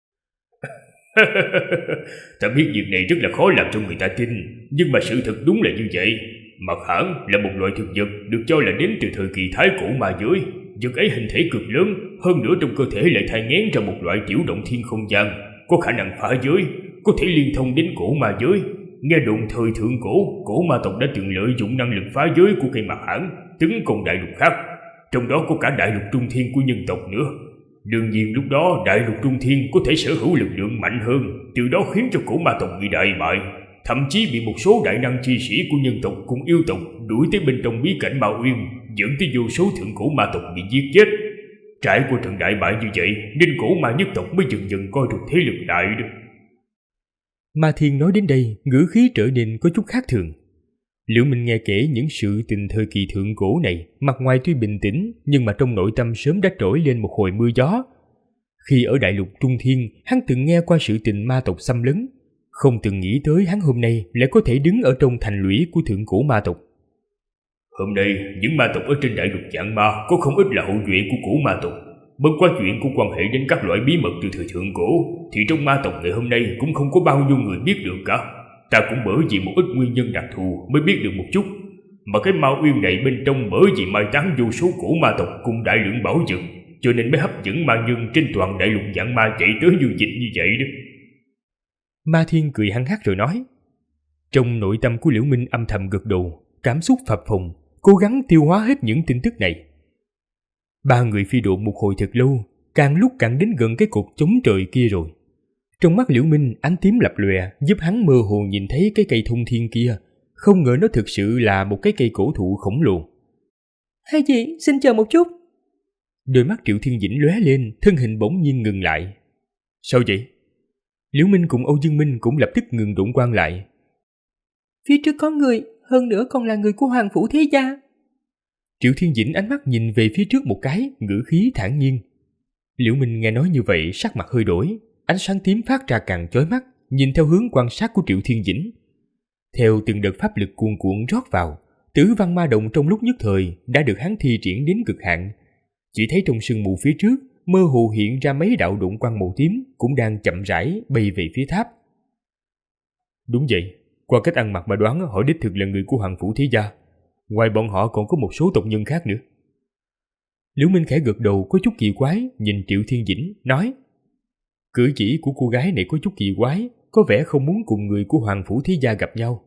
Ta biết việc này rất là khó làm cho người ta tin, nhưng mà sự thật đúng là như vậy. Mặt hãng là một loại thực vật được cho là đến từ thời kỳ thái cổ ma giới. Vật ấy hình thể cực lớn, hơn nữa trong cơ thể lại thai nghén ra một loại tiểu động thiên không gian, có khả năng phá giới, có thể liên thông đến cổ ma giới. Nghe đồn thời thượng cổ, cổ ma tộc đã từng lợi dụng năng lực phá giới của cây mặt hãng tấn công đại lục khác, trong đó có cả đại lục Trung Thiên của nhân tộc nữa. Đương nhiên lúc đó đại lục Trung Thiên có thể sở hữu lực lượng mạnh hơn, từ đó khiến cho cổ ma tộc bị đại bại, thậm chí bị một số đại năng chi sĩ của nhân tộc cùng yêu tộc đuổi tới bên trong bí cảnh Ma Uyên, dẫn tới vô số thượng cổ ma tộc bị giết chết. Trải qua trận đại bại như vậy nên cổ ma nhất tộc mới dần dần coi được thế lực đại được. Ma Thiên nói đến đây, ngữ khí trở nên có chút khác thường. Liễu Minh nghe kể những sự tình thời kỳ thượng cổ này, mặt ngoài tuy bình tĩnh, nhưng mà trong nội tâm sớm đã trỗi lên một hồi mưa gió. Khi ở đại lục Trung Thiên, hắn từng nghe qua sự tình ma tộc xâm lấn, không từng nghĩ tới hắn hôm nay lại có thể đứng ở trong thành lũy của thượng cổ ma tộc. Hôm nay, những ma tộc ở trên đại lục Vạn Ma có không ít là hậu duệ của cổ ma tộc. Bất quá chuyện của quan hệ đến các loại bí mật từ thời thượng cổ thì trong ma tộc ngày hôm nay cũng không có bao nhiêu người biết được cả. Ta cũng bởi vì một ít nguyên nhân đặc thù mới biết được một chút. Mà cái ma uyên này bên trong bởi vì mai táng vô số cổ ma tộc cùng đại lượng bảo vật, cho nên mới hấp dẫn ma nhân trên toàn đại lục Vạn Ma chạy tới như dịch như vậy đó. Ma Thiên cười hăng hắc rồi nói. Trong nội tâm của Liễu Minh âm thầm gật đầu, cảm xúc phập phồng, cố gắng tiêu hóa hết những tin tức này. Ba người phi độn một hồi thật lâu, càng lúc càng đến gần cái cột chống trời kia rồi. Trong mắt Liễu Minh ánh tím lập lòe giúp hắn mơ hồ nhìn thấy cái cây thông thiên kia, không ngờ nó thực sự là một cái cây cổ thụ khổng lồ. Hai chị, xin chờ một chút. Đôi mắt Triệu Thiên Dĩnh lóe lên, thân hình bỗng nhiên ngừng lại. Sao vậy? Liễu Minh cùng Âu Dương Minh cũng lập tức ngừng độn quang lại. Phía trước có người, hơn nữa còn là người của Hoàng Phủ Thế Gia. Triệu Thiên Dĩnh ánh mắt nhìn về phía trước một cái, ngữ khí thản nhiên. Liễu Minh nghe nói như vậy, sắc mặt hơi đổi, ánh sáng tím phát ra càng chói mắt, nhìn theo hướng quan sát của Triệu Thiên Dĩnh. Theo từng đợt pháp lực cuồn cuộn rót vào, Tử Văn Ma Động trong lúc nhất thời đã được hắn thi triển đến cực hạn. Chỉ thấy trong sương mù phía trước, mơ hồ hiện ra mấy đạo độn quang màu tím cũng đang chậm rãi bay về phía tháp. Đúng vậy, qua cách ăn mặc mà đoán họ đích thực là người của Hoàng Phủ Thế Gia. Ngoài bọn họ còn có một số tộc nhân khác nữa. Liễu Minh khẽ gật đầu có chút kỳ quái, nhìn Triệu Thiên Dĩnh, nói. Cử chỉ của cô gái này có chút kỳ quái, có vẻ không muốn cùng người của Hoàng Phủ Thế Gia gặp nhau.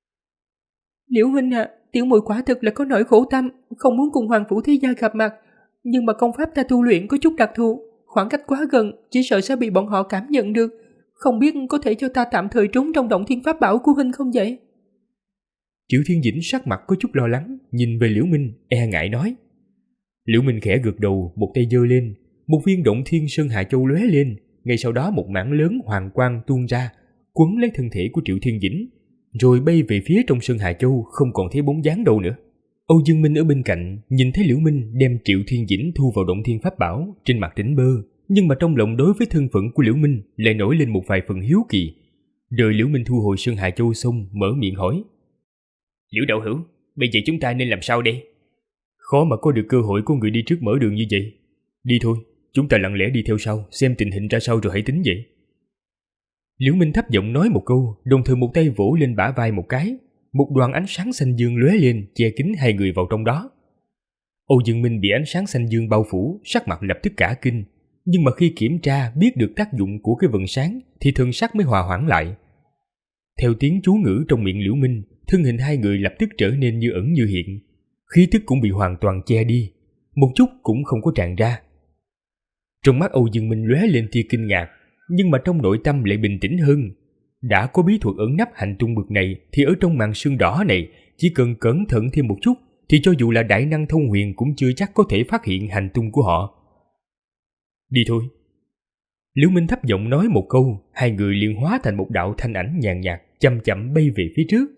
Liễu huynh ạ, tiểu muội quả thực là có nỗi khổ tâm, không muốn cùng Hoàng Phủ Thế Gia gặp mặt. Nhưng mà công pháp ta tu luyện có chút đặc thù, khoảng cách quá gần, chỉ sợ sẽ bị bọn họ cảm nhận được. Không biết có thể cho ta tạm thời trốn trong động thiên pháp bảo của huynh không vậy? Triệu Thiên Dĩnh sắc mặt có chút lo lắng, nhìn về Liễu Minh, e ngại nói. Liễu Minh khẽ gật đầu, một tay giơ lên, một viên động thiên sơn hà châu lóe lên, ngay sau đó một mảng lớn hoàng quang tuôn ra, quấn lấy thân thể của Triệu Thiên Dĩnh, rồi bay về phía trong sơn hà châu, không còn thấy bóng dáng đâu nữa. Âu Dương Minh ở bên cạnh nhìn thấy Liễu Minh đem Triệu Thiên Dĩnh thu vào động thiên pháp bảo, trên mặt tỉnh bơ, nhưng mà trong lòng đối với thân phận của Liễu Minh lại nổi lên một vài phần hiếu kỳ. Đợi Liễu Minh thu hồi sơn hà châu xong, mở miệng hỏi. Liễu đạo hữu, bây giờ chúng ta nên làm sao đây? Khó mà có được cơ hội của người đi trước mở đường như vậy. Đi thôi, chúng ta lặng lẽ đi theo sau, xem tình hình ra sao rồi hãy tính vậy. Liễu Minh thấp giọng nói một câu, đồng thời một tay vỗ lên bả vai một cái. Một đoàn ánh sáng xanh dương lóe lên, che kín hai người vào trong đó. Âu Dương Minh bị ánh sáng xanh dương bao phủ, sắc mặt lập tức cả kinh. Nhưng mà khi kiểm tra biết được tác dụng của cái vầng sáng, thì thần sắc mới hòa hoãn lại. Theo tiếng chú ngữ trong miệng Liễu Minh, thân hình hai người lập tức trở nên như ẩn như hiện. Khí tức cũng bị hoàn toàn che đi, một chút cũng không có tràn ra. Trong mắt Âu Dương Minh lóe lên tia kinh ngạc, nhưng mà trong nội tâm lại bình tĩnh hơn. Đã có bí thuật ẩn nấp hành tung bực này thì ở trong màn sương đỏ này, chỉ cần cẩn thận thêm một chút thì cho dù là đại năng thông huyền cũng chưa chắc có thể phát hiện hành tung của họ. Đi thôi. Liễu Minh thấp giọng nói một câu, hai người liền hóa thành một đạo thanh ảnh nhàn nhạt, chậm chậm bay về phía trước.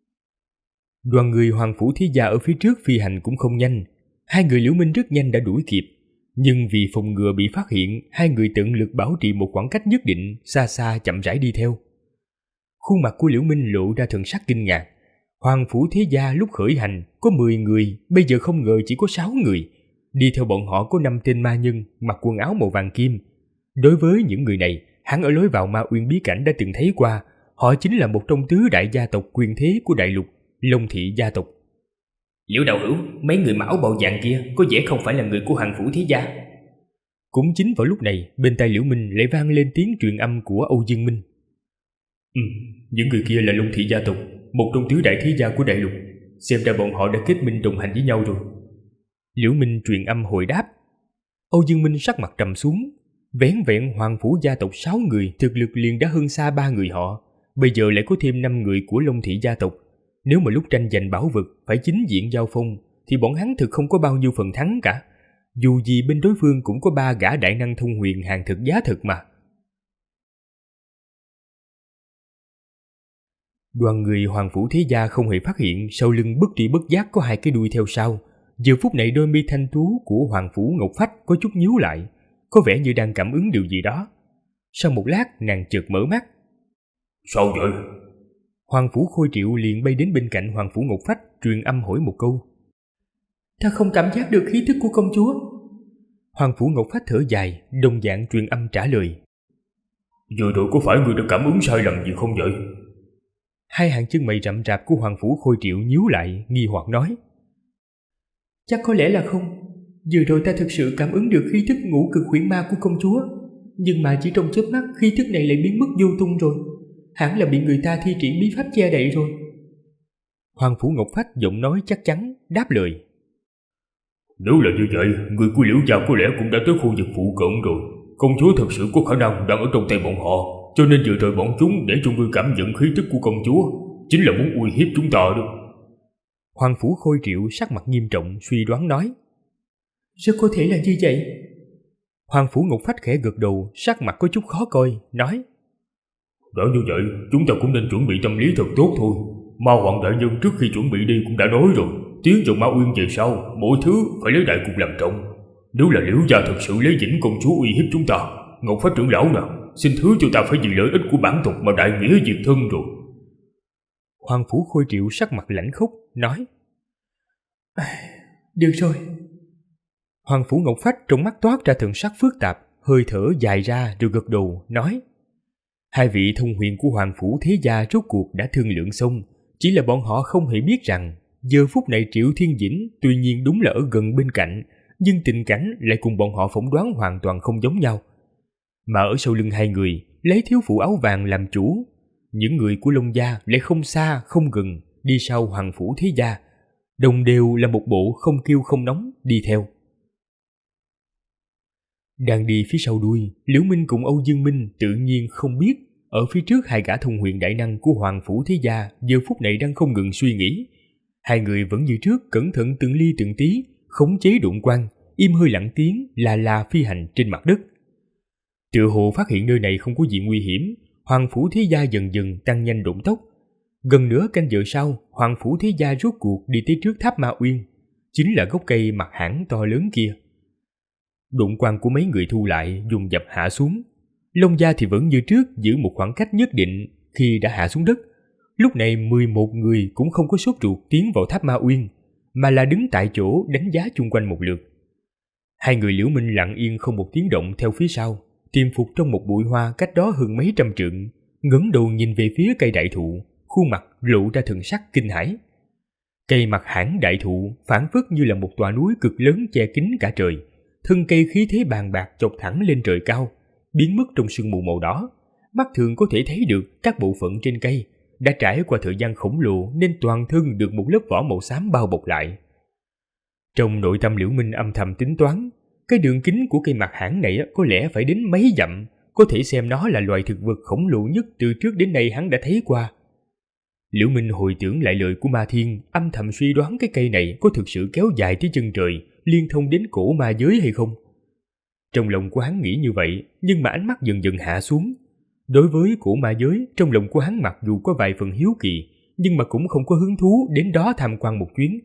Đoàn người Hoàng Phủ Thế Gia ở phía trước phi hành cũng không nhanh, hai người Liễu Minh rất nhanh đã đuổi kịp. Nhưng vì phòng ngừa bị phát hiện, hai người tận lực bảo trì một khoảng cách nhất định, xa xa chậm rãi đi theo. Khuôn mặt của Liễu Minh lộ ra thần sắc kinh ngạc. Hoàng Phủ Thế Gia lúc khởi hành có 10 người, bây giờ không ngờ chỉ có 6 người. Đi theo bọn họ có 5 tên ma nhân, mặc quần áo màu vàng kim. Đối với những người này, hắn ở lối vào Ma Uyên bí cảnh đã từng thấy qua. Họ chính là một trong tứ đại gia tộc quyền thế của đại lục, Long Thị gia tộc. Liễu đạo hữu, mấy người mặc áo bào vàng kia có vẻ không phải là người của Hoàng Phủ Thế Gia. Cũng chính vào lúc này, bên tai Liễu Minh lại vang lên tiếng truyền âm của Âu Dương Minh. Những người kia là Long Thị gia tộc, một trong tứ đại thế gia của đại lục. Xem ra bọn họ đã kết minh đồng hành với nhau rồi. Liễu Minh truyền âm hồi đáp. Âu Dương Minh sắc mặt trầm xuống. Vẻn vẹn Hoàng Phủ gia tộc 6 người thực lực liền đã hơn xa 3 người họ. Bây giờ lại có thêm 5 người của Long Thị gia tộc. Nếu mà lúc tranh giành bảo vật phải chính diện giao phong thì bọn hắn thực không có bao nhiêu phần thắng cả. Dù gì bên đối phương cũng có 3 gã đại năng thông huyền hàng thực giá thực mà. Đoàn người Hoàng Phủ Thế Gia không hề phát hiện sau lưng bất tri bất giác có 2 cái đuôi theo sau. Giờ phút này đôi mi thanh tú của Hoàng Phủ Ngọc Phách có chút nhíu lại, có vẻ như đang cảm ứng điều gì đó. Sau một lát nàng chợt mở mắt. Sao vậy? Hoàng Phủ Khôi Triệu liền bay đến bên cạnh Hoàng Phủ Ngọc Phách truyền âm hỏi một câu. Ta không cảm giác được khí tức của công chúa. Hoàng Phủ Ngọc Phách thở dài, đồng dạng truyền âm trả lời. Vừa rồi có phải ngươi đã cảm ứng sai lầm gì không vậy? Hai hàng chân mày rậm rạp của Hoàng Phủ Khôi Triệu nhíu lại, nghi hoặc nói. Chắc có lẽ là không. Vừa rồi ta thực sự cảm ứng được khí tức ngũ cực huyễn ma của công chúa, nhưng mà chỉ trong chớp mắt khí tức này lại biến mất vô tung rồi. Hẳn là bị người ta thi triển bí pháp che đậy rồi. Hoàng Phủ Ngọc Phách giọng nói chắc chắn đáp lời. Nếu là như vậy, người của Liễu gia có lẽ cũng đã tới khu vực phụ cận rồi. Công chúa thật sự có khả năng đang ở trong tay bọn họ, cho nên vừa rồi bọn chúng để cho ngươi cảm nhận khí tức của công chúa, chính là muốn uy hiếp chúng ta đó. Hoàng Phủ Khôi Triệu sắc mặt nghiêm trọng suy đoán nói. Rất có thể là như vậy. Hoàng Phủ Ngọc Phách khẽ gật đầu, sắc mặt có chút khó coi, nói. Đã như vậy, chúng ta cũng nên chuẩn bị tâm lý thật tốt thôi. Ma Hoàng đại nhân trước khi chuẩn bị đi cũng đã nói rồi, tiến vào Ma Uyên về sau, mỗi thứ phải lấy đại cục làm trọng. Nếu là Liễu gia thật sự lấy Vĩnh công chúa uy hiếp chúng ta, Ngọc Phách trưởng lão nào, xin thứ cho ta phải vì lợi ích của bản tộc mà đại nghĩa diệt thân rồi. Hoàng Phủ Khôi Triệu sắc mặt lãnh khốc, nói. Được rồi. Hoàng Phủ Ngọc Phách trong mắt toát ra thần sắc phức tạp, hơi thở dài ra rồi gật đầu, nói. Hai vị thông huyền của Hoàng Phủ thế gia rốt cuộc đã thương lượng xong, chỉ là bọn họ không hề biết rằng giờ phút này Triệu Thiên Vĩnh tuy nhiên đúng là ở gần bên cạnh, nhưng tình cảnh lại cùng bọn họ phỏng đoán hoàn toàn không giống nhau. Mà ở sau lưng hai người, lấy thiếu phụ áo vàng làm chủ, những người của Long gia lại không xa không gần đi sau Hoàng Phủ thế gia, đồng đều là một bộ không kiêu không nóng đi theo. Đang đi phía sau đuôi, Liễu Minh cùng Âu Dương Minh tự nhiên không biết ở phía trước hai gã thông huyền đại năng của Hoàng Phủ thế gia giờ phút này đang không ngừng suy nghĩ. Hai người vẫn như trước cẩn thận từng ly từng tí, khống chế độn quang, im hơi lặng tiếng là phi hành trên mặt đất. Tựa hồ phát hiện nơi này không có gì nguy hiểm, Hoàng Phủ thế gia dần dần tăng nhanh độn tốc. Gần nửa canh giờ sau, Hoàng Phủ thế gia rốt cuộc đi tới trước tháp Ma Uyên, chính là gốc cây mặt hãng to lớn kia. Độn quang của mấy người thu lại, dùng dập hạ xuống. Long gia thì vẫn như trước giữ một khoảng cách nhất định khi đã hạ xuống đất. Lúc này 11 người cũng không có sốt ruột tiến vào tháp Ma Uyên, mà là đứng tại chỗ đánh giá chung quanh một lượt. Hai người Liễu Minh lặng yên không một tiếng động theo phía sau, tiềm phục trong một bụi hoa cách đó hơn mấy trăm trượng, ngẩng đầu nhìn về phía cây đại thụ, khuôn mặt lộ ra thần sắc kinh hãi. Cây mặt hãng đại thụ phảng phất như là một tòa núi cực lớn che kín cả trời, thân cây khí thế bàn bạc chọc thẳng lên trời cao, biến mất trong sương mù màu đỏ. Mắt thường có thể thấy được các bộ phận trên cây đã trải qua thời gian khổng lồ nên toàn thân được một lớp vỏ màu xám bao bọc lại. Trong nội tâm Liễu Minh âm thầm tính toán, cái đường kính của cây mặt hãng này có lẽ phải đến mấy dặm, có thể xem nó là loài thực vật khổng lồ nhất từ trước đến nay hắn đã thấy qua. Liễu Minh hồi tưởng lại lời của Ma Thiên, âm thầm suy đoán cái cây này có thực sự kéo dài tới chân trời, liên thông đến cổ ma giới hay không. Trong lòng của hắn nghĩ như vậy, nhưng mà ánh mắt dần dần hạ xuống. Đối với cổ ma giới, trong lòng của hắn mặc dù có vài phần hiếu kỳ, nhưng mà cũng không có hứng thú đến đó tham quan một chuyến.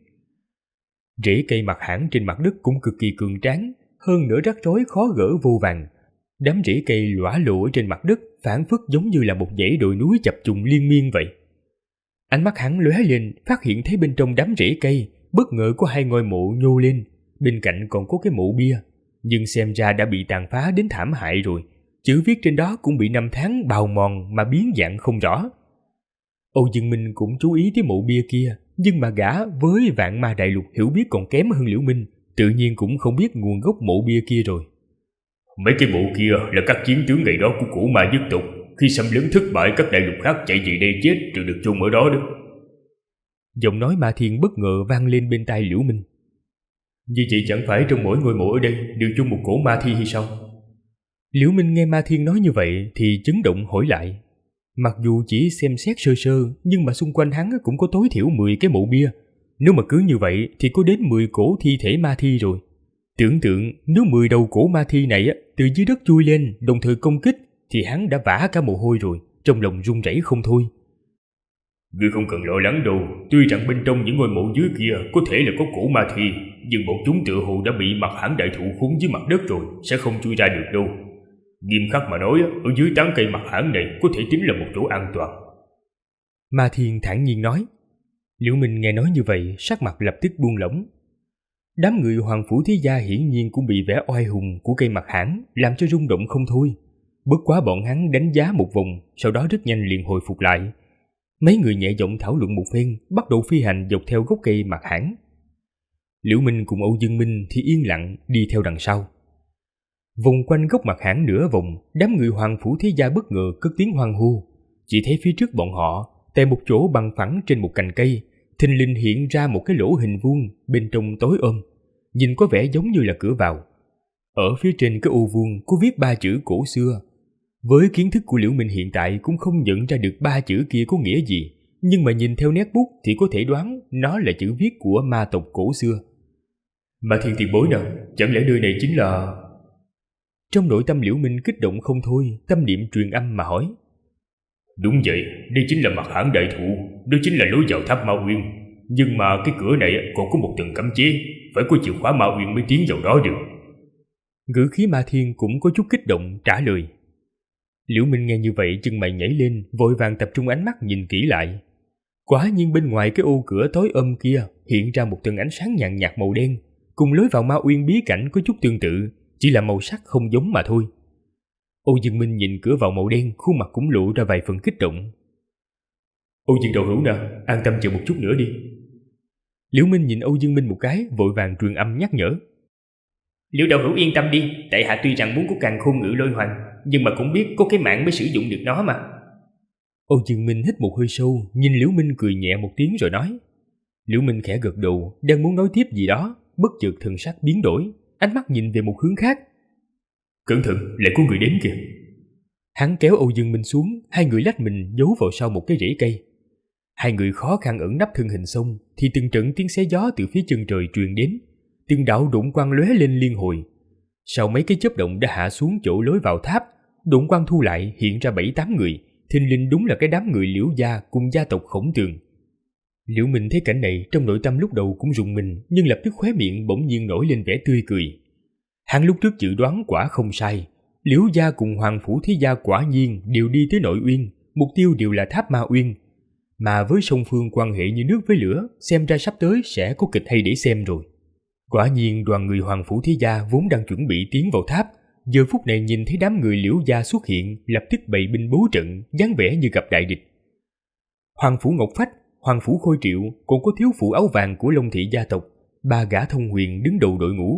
Rễ cây mặt hãng trên mặt đất cũng cực kỳ cường tráng, hơn nữa rắc rối khó gỡ vô vàn. Đám rễ cây lõa lộ ở trên mặt đất phảng phất giống như là một dãy đồi núi chập trùng liên miên vậy. Ánh mắt hắn lóe lên, phát hiện thấy bên trong đám rễ cây bất ngờ có hai ngôi mộ nhô lên, bên cạnh còn có cái mộ bia, nhưng xem ra đã bị tàn phá đến thảm hại rồi. Chữ viết trên đó cũng bị năm tháng bào mòn mà biến dạng không rõ. Âu Dương Minh cũng chú ý tới mộ bia kia, nhưng mà gã với Vạn Ma Đại Lục hiểu biết còn kém hơn Liễu Minh, tự nhiên cũng không biết nguồn gốc mộ bia kia rồi. Mấy cái mộ kia là các chiến tướng ngày đó của cổ ma nhất tộc, khi xâm lấn thất bại các đại lục khác chạy về đây chết rồi được chôn ở đó đó. Giọng nói Ma Thiên bất ngờ vang lên bên tai Liễu Minh. Như vậy chẳng phải trong mỗi ngôi mộ ở đây đều chung một cổ ma thi hay sao? Liễu Minh nghe Ma Thiên nói như vậy thì chấn động hỏi lại. Mặc dù chỉ xem xét sơ sơ, nhưng mà xung quanh hắn cũng có tối thiểu 10 cái mộ bia. Nếu mà cứ như vậy thì có đến 10 cổ thi thể ma thi rồi. Tưởng tượng nếu 10 đầu cổ ma thi này từ dưới đất chui lên đồng thời công kích thì hắn đã vã cả mồ hôi rồi, trong lòng run rẩy không thôi. Ngươi không cần lo lắng đâu, tuy rằng bên trong những ngôi mộ dưới kia có thể là có cổ ma thi, nhưng bọn chúng tựa hồ đã bị mặt hãng đại thụ khốn dưới mặt đất rồi, sẽ không chui ra được đâu. Nghiêm khắc mà nói, ở dưới tán cây mặt hãng này có thể tính là một chỗ an toàn. Ma Thiên thản nhiên nói. Liễu Minh nghe nói như vậy, sắc mặt lập tức buông lỏng. Đám người Hoàng Phủ Thế Gia hiển nhiên cũng bị vẻ oai hùng của cây mặt hãng làm cho rung động không thôi. Bất quá bọn hắn đánh giá một vòng, sau đó rất nhanh liền hồi phục lại. Mấy người nhẹ giọng thảo luận một phen, bắt đầu phi hành dọc theo gốc cây mặt hãng. Liễu Minh cùng Âu Dương Minh thì yên lặng đi theo đằng sau. Vòng quanh gốc mặt hãng nửa vòng, đám người Hoàng Phủ Thế Gia bất ngờ cất tiếng hoan hô. Chỉ thấy phía trước bọn họ, tại một chỗ bằng phẳng trên một cành cây, thình lình hiện ra một cái lỗ hình vuông, bên trong tối om, nhìn có vẻ giống như là cửa vào. Ở phía trên cái ô vuông có viết 3 chữ cổ xưa. Với kiến thức của Liễu Minh hiện tại cũng không nhận ra được 3 chữ kia có nghĩa gì, nhưng mà nhìn theo nét bút thì có thể đoán nó là chữ viết của ma tộc cổ xưa. Ma Thiên tiền bối nào, chẳng lẽ nơi này chính là... Trong nội tâm Liễu Minh kích động không thôi, tâm niệm truyền âm mà hỏi. Đúng vậy, đây chính là mặt hãng đại thụ, đó chính là lối vào tháp Ma Uyên. Nhưng mà cái cửa này còn có một tầng cấm chế, phải có chìa khóa Ma Uyên mới tiến vào đó được. Ngữ khí Ma Thiên cũng có chút kích động trả lời. Liễu Minh nghe như vậy chân mày nhảy lên, vội vàng tập trung ánh mắt nhìn kỹ lại. Quả nhiên bên ngoài cái ô cửa tối om kia hiện ra một tầng ánh sáng nhàn nhạt màu đen, cùng lối vào Ma Uyên bí cảnh có chút tương tự, chỉ là màu sắc không giống mà thôi. Âu Dương Minh nhìn cửa vào màu đen, khuôn mặt cũng lộ ra vài phần kích động. Âu Dương đạo hữu nè, an tâm chờ một chút nữa đi. Liễu Minh nhìn Âu Dương Minh một cái, vội vàng truyền âm nhắc nhở. Liễu đạo hữu yên tâm đi, tại hạ tuy rằng muốn có càn khôn ngự lôi hoàng, nhưng mà cũng biết có cái mạng mới sử dụng được nó mà. Âu Dương Minh hít một hơi sâu, nhìn Liễu Minh cười nhẹ một tiếng rồi nói. Liễu Minh khẽ gật đầu, đang muốn nói tiếp gì đó, bất chợt thần sắc biến đổi, ánh mắt nhìn về một hướng khác. Cẩn thận, lại có người đến kìa. Hắn kéo Âu Dương Minh xuống, hai người lách mình giấu vào sau một cái rễ cây. Hai người khó khăn ẩn nấp thân hình xong, thì từng trận tiếng xé gió từ phía chân trời truyền đến, từng đạo độn quang lóe lên liên hồi. Sau mấy cái chớp động đã hạ xuống chỗ lối vào tháp, độn quang thu lại hiện ra 7-8 người, thình lình đúng là cái đám người Liễu gia cùng gia tộc Khổng Tường. Liễu Minh thấy cảnh này, trong nội tâm lúc đầu cũng rùng mình, nhưng lập tức khóe miệng bỗng nhiên nổi lên vẻ tươi cười. Hắn lúc trước dự đoán quả không sai, Liễu gia cùng Hoàng Phủ Thế Gia quả nhiên đều đi tới Nội Uyên, mục tiêu đều là tháp Ma Uyên. Mà với song phương quan hệ như nước với lửa, xem ra sắp tới sẽ có kịch hay để xem rồi. Quả nhiên đoàn người Hoàng Phủ Thế Gia vốn đang chuẩn bị tiến vào tháp, giờ phút này nhìn thấy đám người Liễu gia xuất hiện, lập tức bày binh bố trận, dáng vẻ như gặp đại địch. Hoàng Phủ Ngọc Phách, Hoàng Phủ Khôi Triệu, còn có thiếu phụ áo vàng của Long thị gia tộc, 3 gã thông huyền đứng đầu đội ngũ.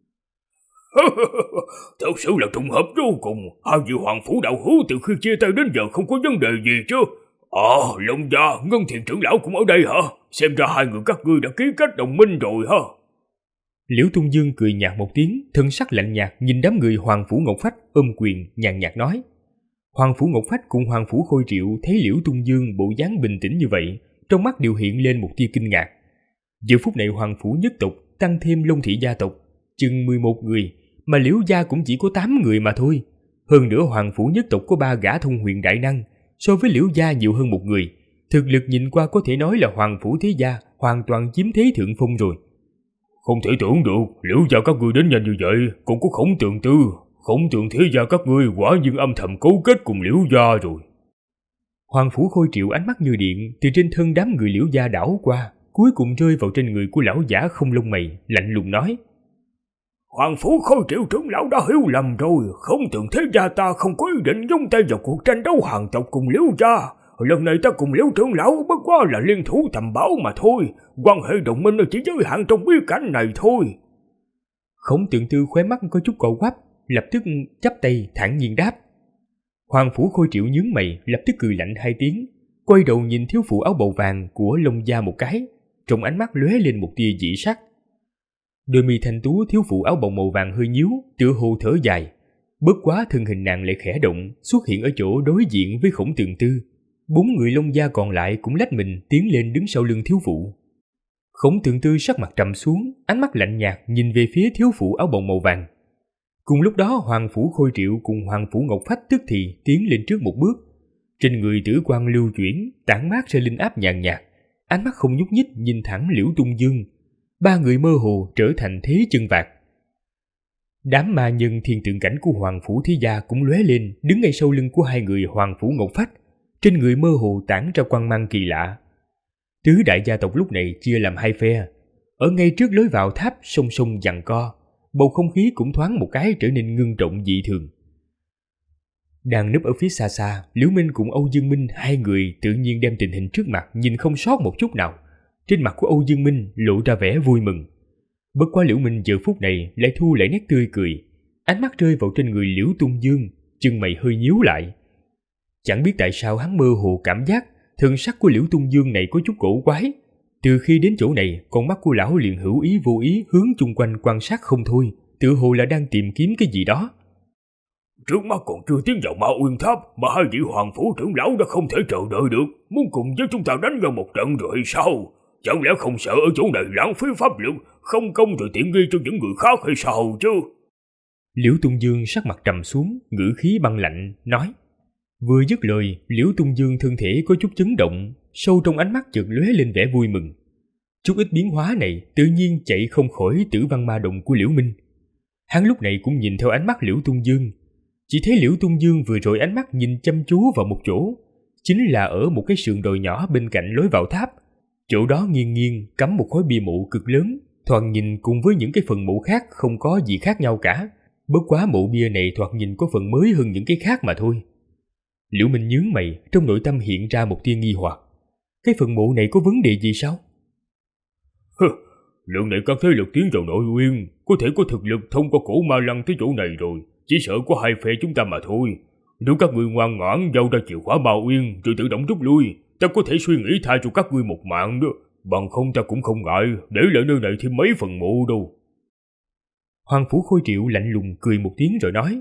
Thật sự là trùng hợp vô cùng, hai vị Hoàng Phủ đạo hữu từ khi chia tay đến giờ không có vấn đề gì chứ. Long gia, Ngân Thiền trưởng lão cũng ở đây hả? Xem ra hai người các ngươi đã ký kết đồng minh rồi ha. Liễu Tung Dương cười nhạt một tiếng, thân sắc lạnh nhạt nhìn đám người Hoàng Phủ Ngọc Phách ôm quyền, nhàn nhạt nói. Hoàng Phủ Ngọc Phách cùng Hoàng Phủ Khôi Triệu thấy Liễu Tung Dương bộ dáng bình tĩnh như vậy, trong mắt đều hiện lên một tia kinh ngạc. Giờ phút này Hoàng Phủ nhất tộc tăng thêm Long thị gia tộc, chừng 11 người, mà Liễu gia cũng chỉ có 8 người mà thôi. Hơn nữa Hoàng Phủ nhất tộc có 3 gã thông huyền đại năng, so với Liễu gia nhiều hơn một người. Thực lực nhìn qua có thể nói là Hoàng Phủ Thế Gia hoàn toàn chiếm thế thượng phong rồi. Không thể tưởng được, Liễu gia các ngươi đến nhanh như vậy, cũng có Khổng Tường Tư, Khổng Tường Thế Gia các ngươi quả nhiên âm thầm cấu kết cùng Liễu gia rồi. Hoàng Phủ Khôi Triệu ánh mắt như điện từ trên thân đám người Liễu gia đảo qua, cuối cùng rơi vào trên người của lão giả không lông mày, lạnh lùng nói. Hoàng Phủ Khôi Triệu trưởng lão đã hiểu lầm rồi, Khổng Tường Thế Gia ta không có ý định nhúng tay vào cuộc tranh đấu hàng tộc cùng Liễu gia. Lần này ta cùng Liễu trưởng lão bất quá là liên thủ tầm bảo mà thôi, quan hệ đồng minh chỉ giới hạn trong bí cảnh này thôi. Khổng Tường Tư khóe mắt có chút cau quắp, lập tức chắp tay thản nhiên đáp. Hoàng Phủ Khôi Triệu nhướng mày, lập tức cười lạnh 2 tiếng, quay đầu nhìn thiếu phụ áo bào vàng của Long gia một cái, trong ánh mắt lóe lên một tia dị sắc. Đôi mi thanh tú thiếu phụ áo bào màu vàng hơi nhíu, tựa hồ thở dài. Bất quá thân hình nàng lại khẽ động, xuất hiện ở chỗ đối diện với Khổng Tường Tư. 4 người Long gia còn lại cũng lách mình tiến lên đứng sau lưng thiếu phụ. Khổng Tường Tư sắc mặt trầm xuống, ánh mắt lạnh nhạt nhìn về phía thiếu phụ áo bào màu vàng. Cùng lúc đó Hoàng Phủ Khôi Triệu cùng Hoàng Phủ Ngọc Phách tức thì tiến lên trước một bước. Trên người tử quang lưu chuyển, tản mát ra linh áp nhàn nhạt, ánh mắt không nhúc nhích nhìn thẳng Liễu Tung Dương. 3 người mơ hồ trở thành thế chân vạc. Đám ma nhân thiên tượng cảnh của Hoàng Phủ Thế Gia cũng lóe lên, đứng ngay sau lưng của 2 người Hoàng Phủ Ngọc Phách. Trên người mơ hồ tản ra quang mang kỳ lạ. Tứ đại gia tộc lúc này chia làm 2 phe. Ở ngay trước lối vào tháp song song giằng co, bầu không khí cũng thoáng một cái trở nên ngưng trọng dị thường. Đang núp ở phía xa xa, Liễu Minh cùng Âu Dương Minh hai người tự nhiên đem tình hình trước mặt nhìn không sót một chút nào. Trên mặt của Âu Dương Minh lộ ra vẻ vui mừng. Bất quá Liễu Minh giờ phút này lại thu lại nét tươi cười, ánh mắt rơi vào trên người Liễu Tung Dương, chân mày hơi nhíu lại. Chẳng biết tại sao hắn mơ hồ cảm giác thần sắc của Liễu Tung Dương này có chút cổ quái. Từ khi đến chỗ này, con mắt của lão liền hữu ý vô ý hướng chung quanh quan sát không thôi, tựa hồ là đang tìm kiếm cái gì đó. Trước mắt còn chưa tiến vào Ma Uyên Tháp mà hai vị hoàng phủ trưởng lão đã không thể chờ đợi được, muốn cùng với chúng ta đánh nhau một trận rồi hay sao? Chẳng lẽ không sợ ở chỗ này lãng phí pháp lực, không công rồi tiện nghi cho những người khác hay sao chứ? Liễu Tung Dương sắc mặt trầm xuống, ngữ khí băng lạnh, nói. Vừa dứt lời, Liễu Tung Dương thân thể có chút chấn động, sâu trong ánh mắt chợt lóe lên vẻ vui mừng. Chút ít biến hóa này tự nhiên chạy không khỏi Tử Văn Ma Đồng của Liễu Minh. Hắn lúc này cũng nhìn theo ánh mắt Liễu Tung Dương. Chỉ thấy Liễu Tung Dương vừa rồi ánh mắt nhìn chăm chú vào một chỗ, chính là ở một cái sườn đồi nhỏ bên cạnh lối vào tháp. Chỗ đó nghiêng nghiêng cắm một khối bia mộ cực lớn, thoạt nhìn cùng với những cái phần mộ khác không có gì khác nhau cả. Bất quá mộ bia này thoạt nhìn có phần mới hơn những cái khác mà thôi. Liễu Minh nhướng mày, trong nội tâm hiện ra một tia nghi hoặc. Cái phần mộ này có vấn đề gì sao? Lần này các thế lực tiến vào nội uyên, có thể có thực lực thông qua cổ ma lăng tới chỗ này rồi. Chỉ sợ có hai phe chúng ta mà thôi. Nếu các ngươi ngoan ngoãn giao ra chìa khóa Ma Uyên rồi tự động rút lui, ta có thể suy nghĩ tha cho các ngươi một mạng đó. Bằng không ta cũng không ngại để lại nơi này thêm mấy phần mộ đâu. Hoàng Phủ Khôi Triệu lạnh lùng cười một tiếng rồi nói.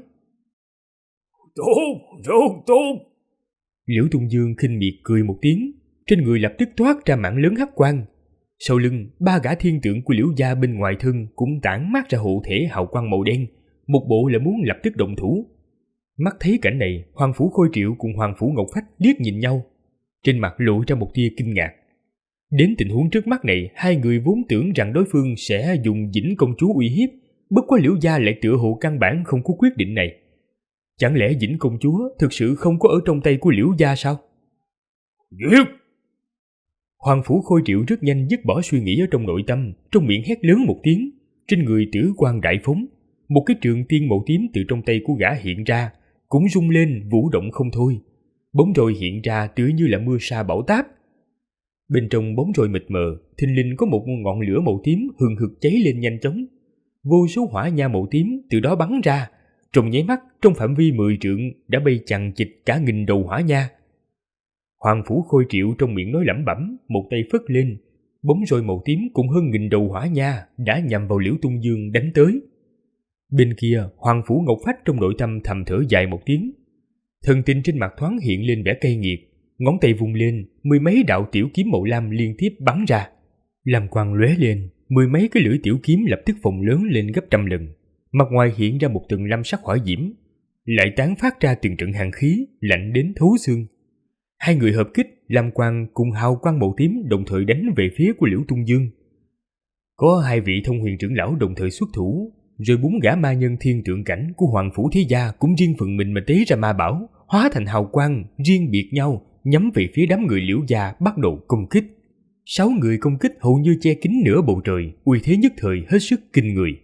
Tốt, rất tốt. Liễu Tung Dương khinh miệt cười một tiếng, trên người lập tức toát ra mảng lớn hắc quang. Sau lưng, ba gã thiên tượng của Liễu gia bên ngoài thân cũng tản mát ra hộ thể hào quang màu đen, một bộ là muốn lập tức động thủ. Mắt thấy cảnh này, Hoàng Phủ Khôi Triệu cùng Hoàng Phủ Ngọc Phách liếc nhìn nhau, trên mặt lộ ra một tia kinh ngạc. Đến tình huống trước mắt này, hai người vốn tưởng rằng đối phương sẽ dùng Dĩnh công chúa uy hiếp, bất quá Liễu gia lại tựa hồ căn bản không có quyết định này. Chẳng lẽ Dĩnh công chúa thực sự không có ở trong tay của Liễu gia sao? Giết! Hoàng Phủ Khôi Triệu rất nhanh dứt bỏ suy nghĩ ở trong nội tâm, trong miệng hét lớn một tiếng, trên người tử quang đại phóng, một cái trường tiên màu tím từ trong tay của gã hiện ra, cũng rung lên vũ động không thôi. Bóng roi hiện ra tựa như là mưa sa bão táp. Bên trong bóng roi mịt mờ, thình lình có một ngọn lửa màu tím hừng hực cháy lên nhanh chóng. Vô số hỏa nha màu tím từ đó bắn ra, trong nháy mắt trong phạm vi 10 trượng đã bay chằng chịt cả nghìn đầu hỏa nha. Hoàng Phủ Khôi Triệu trong miệng nói lẩm bẩm, một tay phất lên, bóng roi màu tím cùng hơn nghìn đầu hỏa nha đã nhằm vào Liễu Tung Dương đánh tới. Bên kia, Hoàng Phủ Ngọc Phách trong nội tâm thầm thở dài một tiếng. Thần tình trên mặt thoáng hiện lên vẻ cay nghiệt, ngón tay vung lên, mười mấy đạo tiểu kiếm màu lam liên tiếp bắn ra. Lam quang lóe lên, mười mấy cái lưỡi tiểu kiếm lập tức phồng lớn lên gấp trăm lần. Mặt ngoài hiện ra một tầng lam sắc hỏa diễm, lại tán phát ra từng trận hàn khí, lạnh đến thấu xương. Hai người hợp kích, lam quang cùng hào quang màu tím đồng thời đánh về phía của Liễu Tung Dương. Có hai vị thông huyền trưởng lão đồng thời xuất thủ, rồi bốn gã ma nhân thiên tượng cảnh của Hoàng Phủ Thế Gia cũng riêng phần mình mà tế ra ma bảo, hóa thành hào quang, riêng biệt nhau, nhắm về phía đám người Liễu gia bắt đầu công kích. 6 người công kích hầu như che kín nửa bầu trời, uy thế nhất thời hết sức kinh người.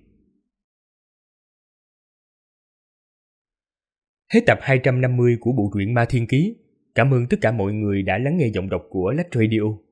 Hết tập 250 của bộ truyện Ma Thiên Ký. Cảm ơn tất cả mọi người đã lắng nghe giọng đọc của Lách Radio.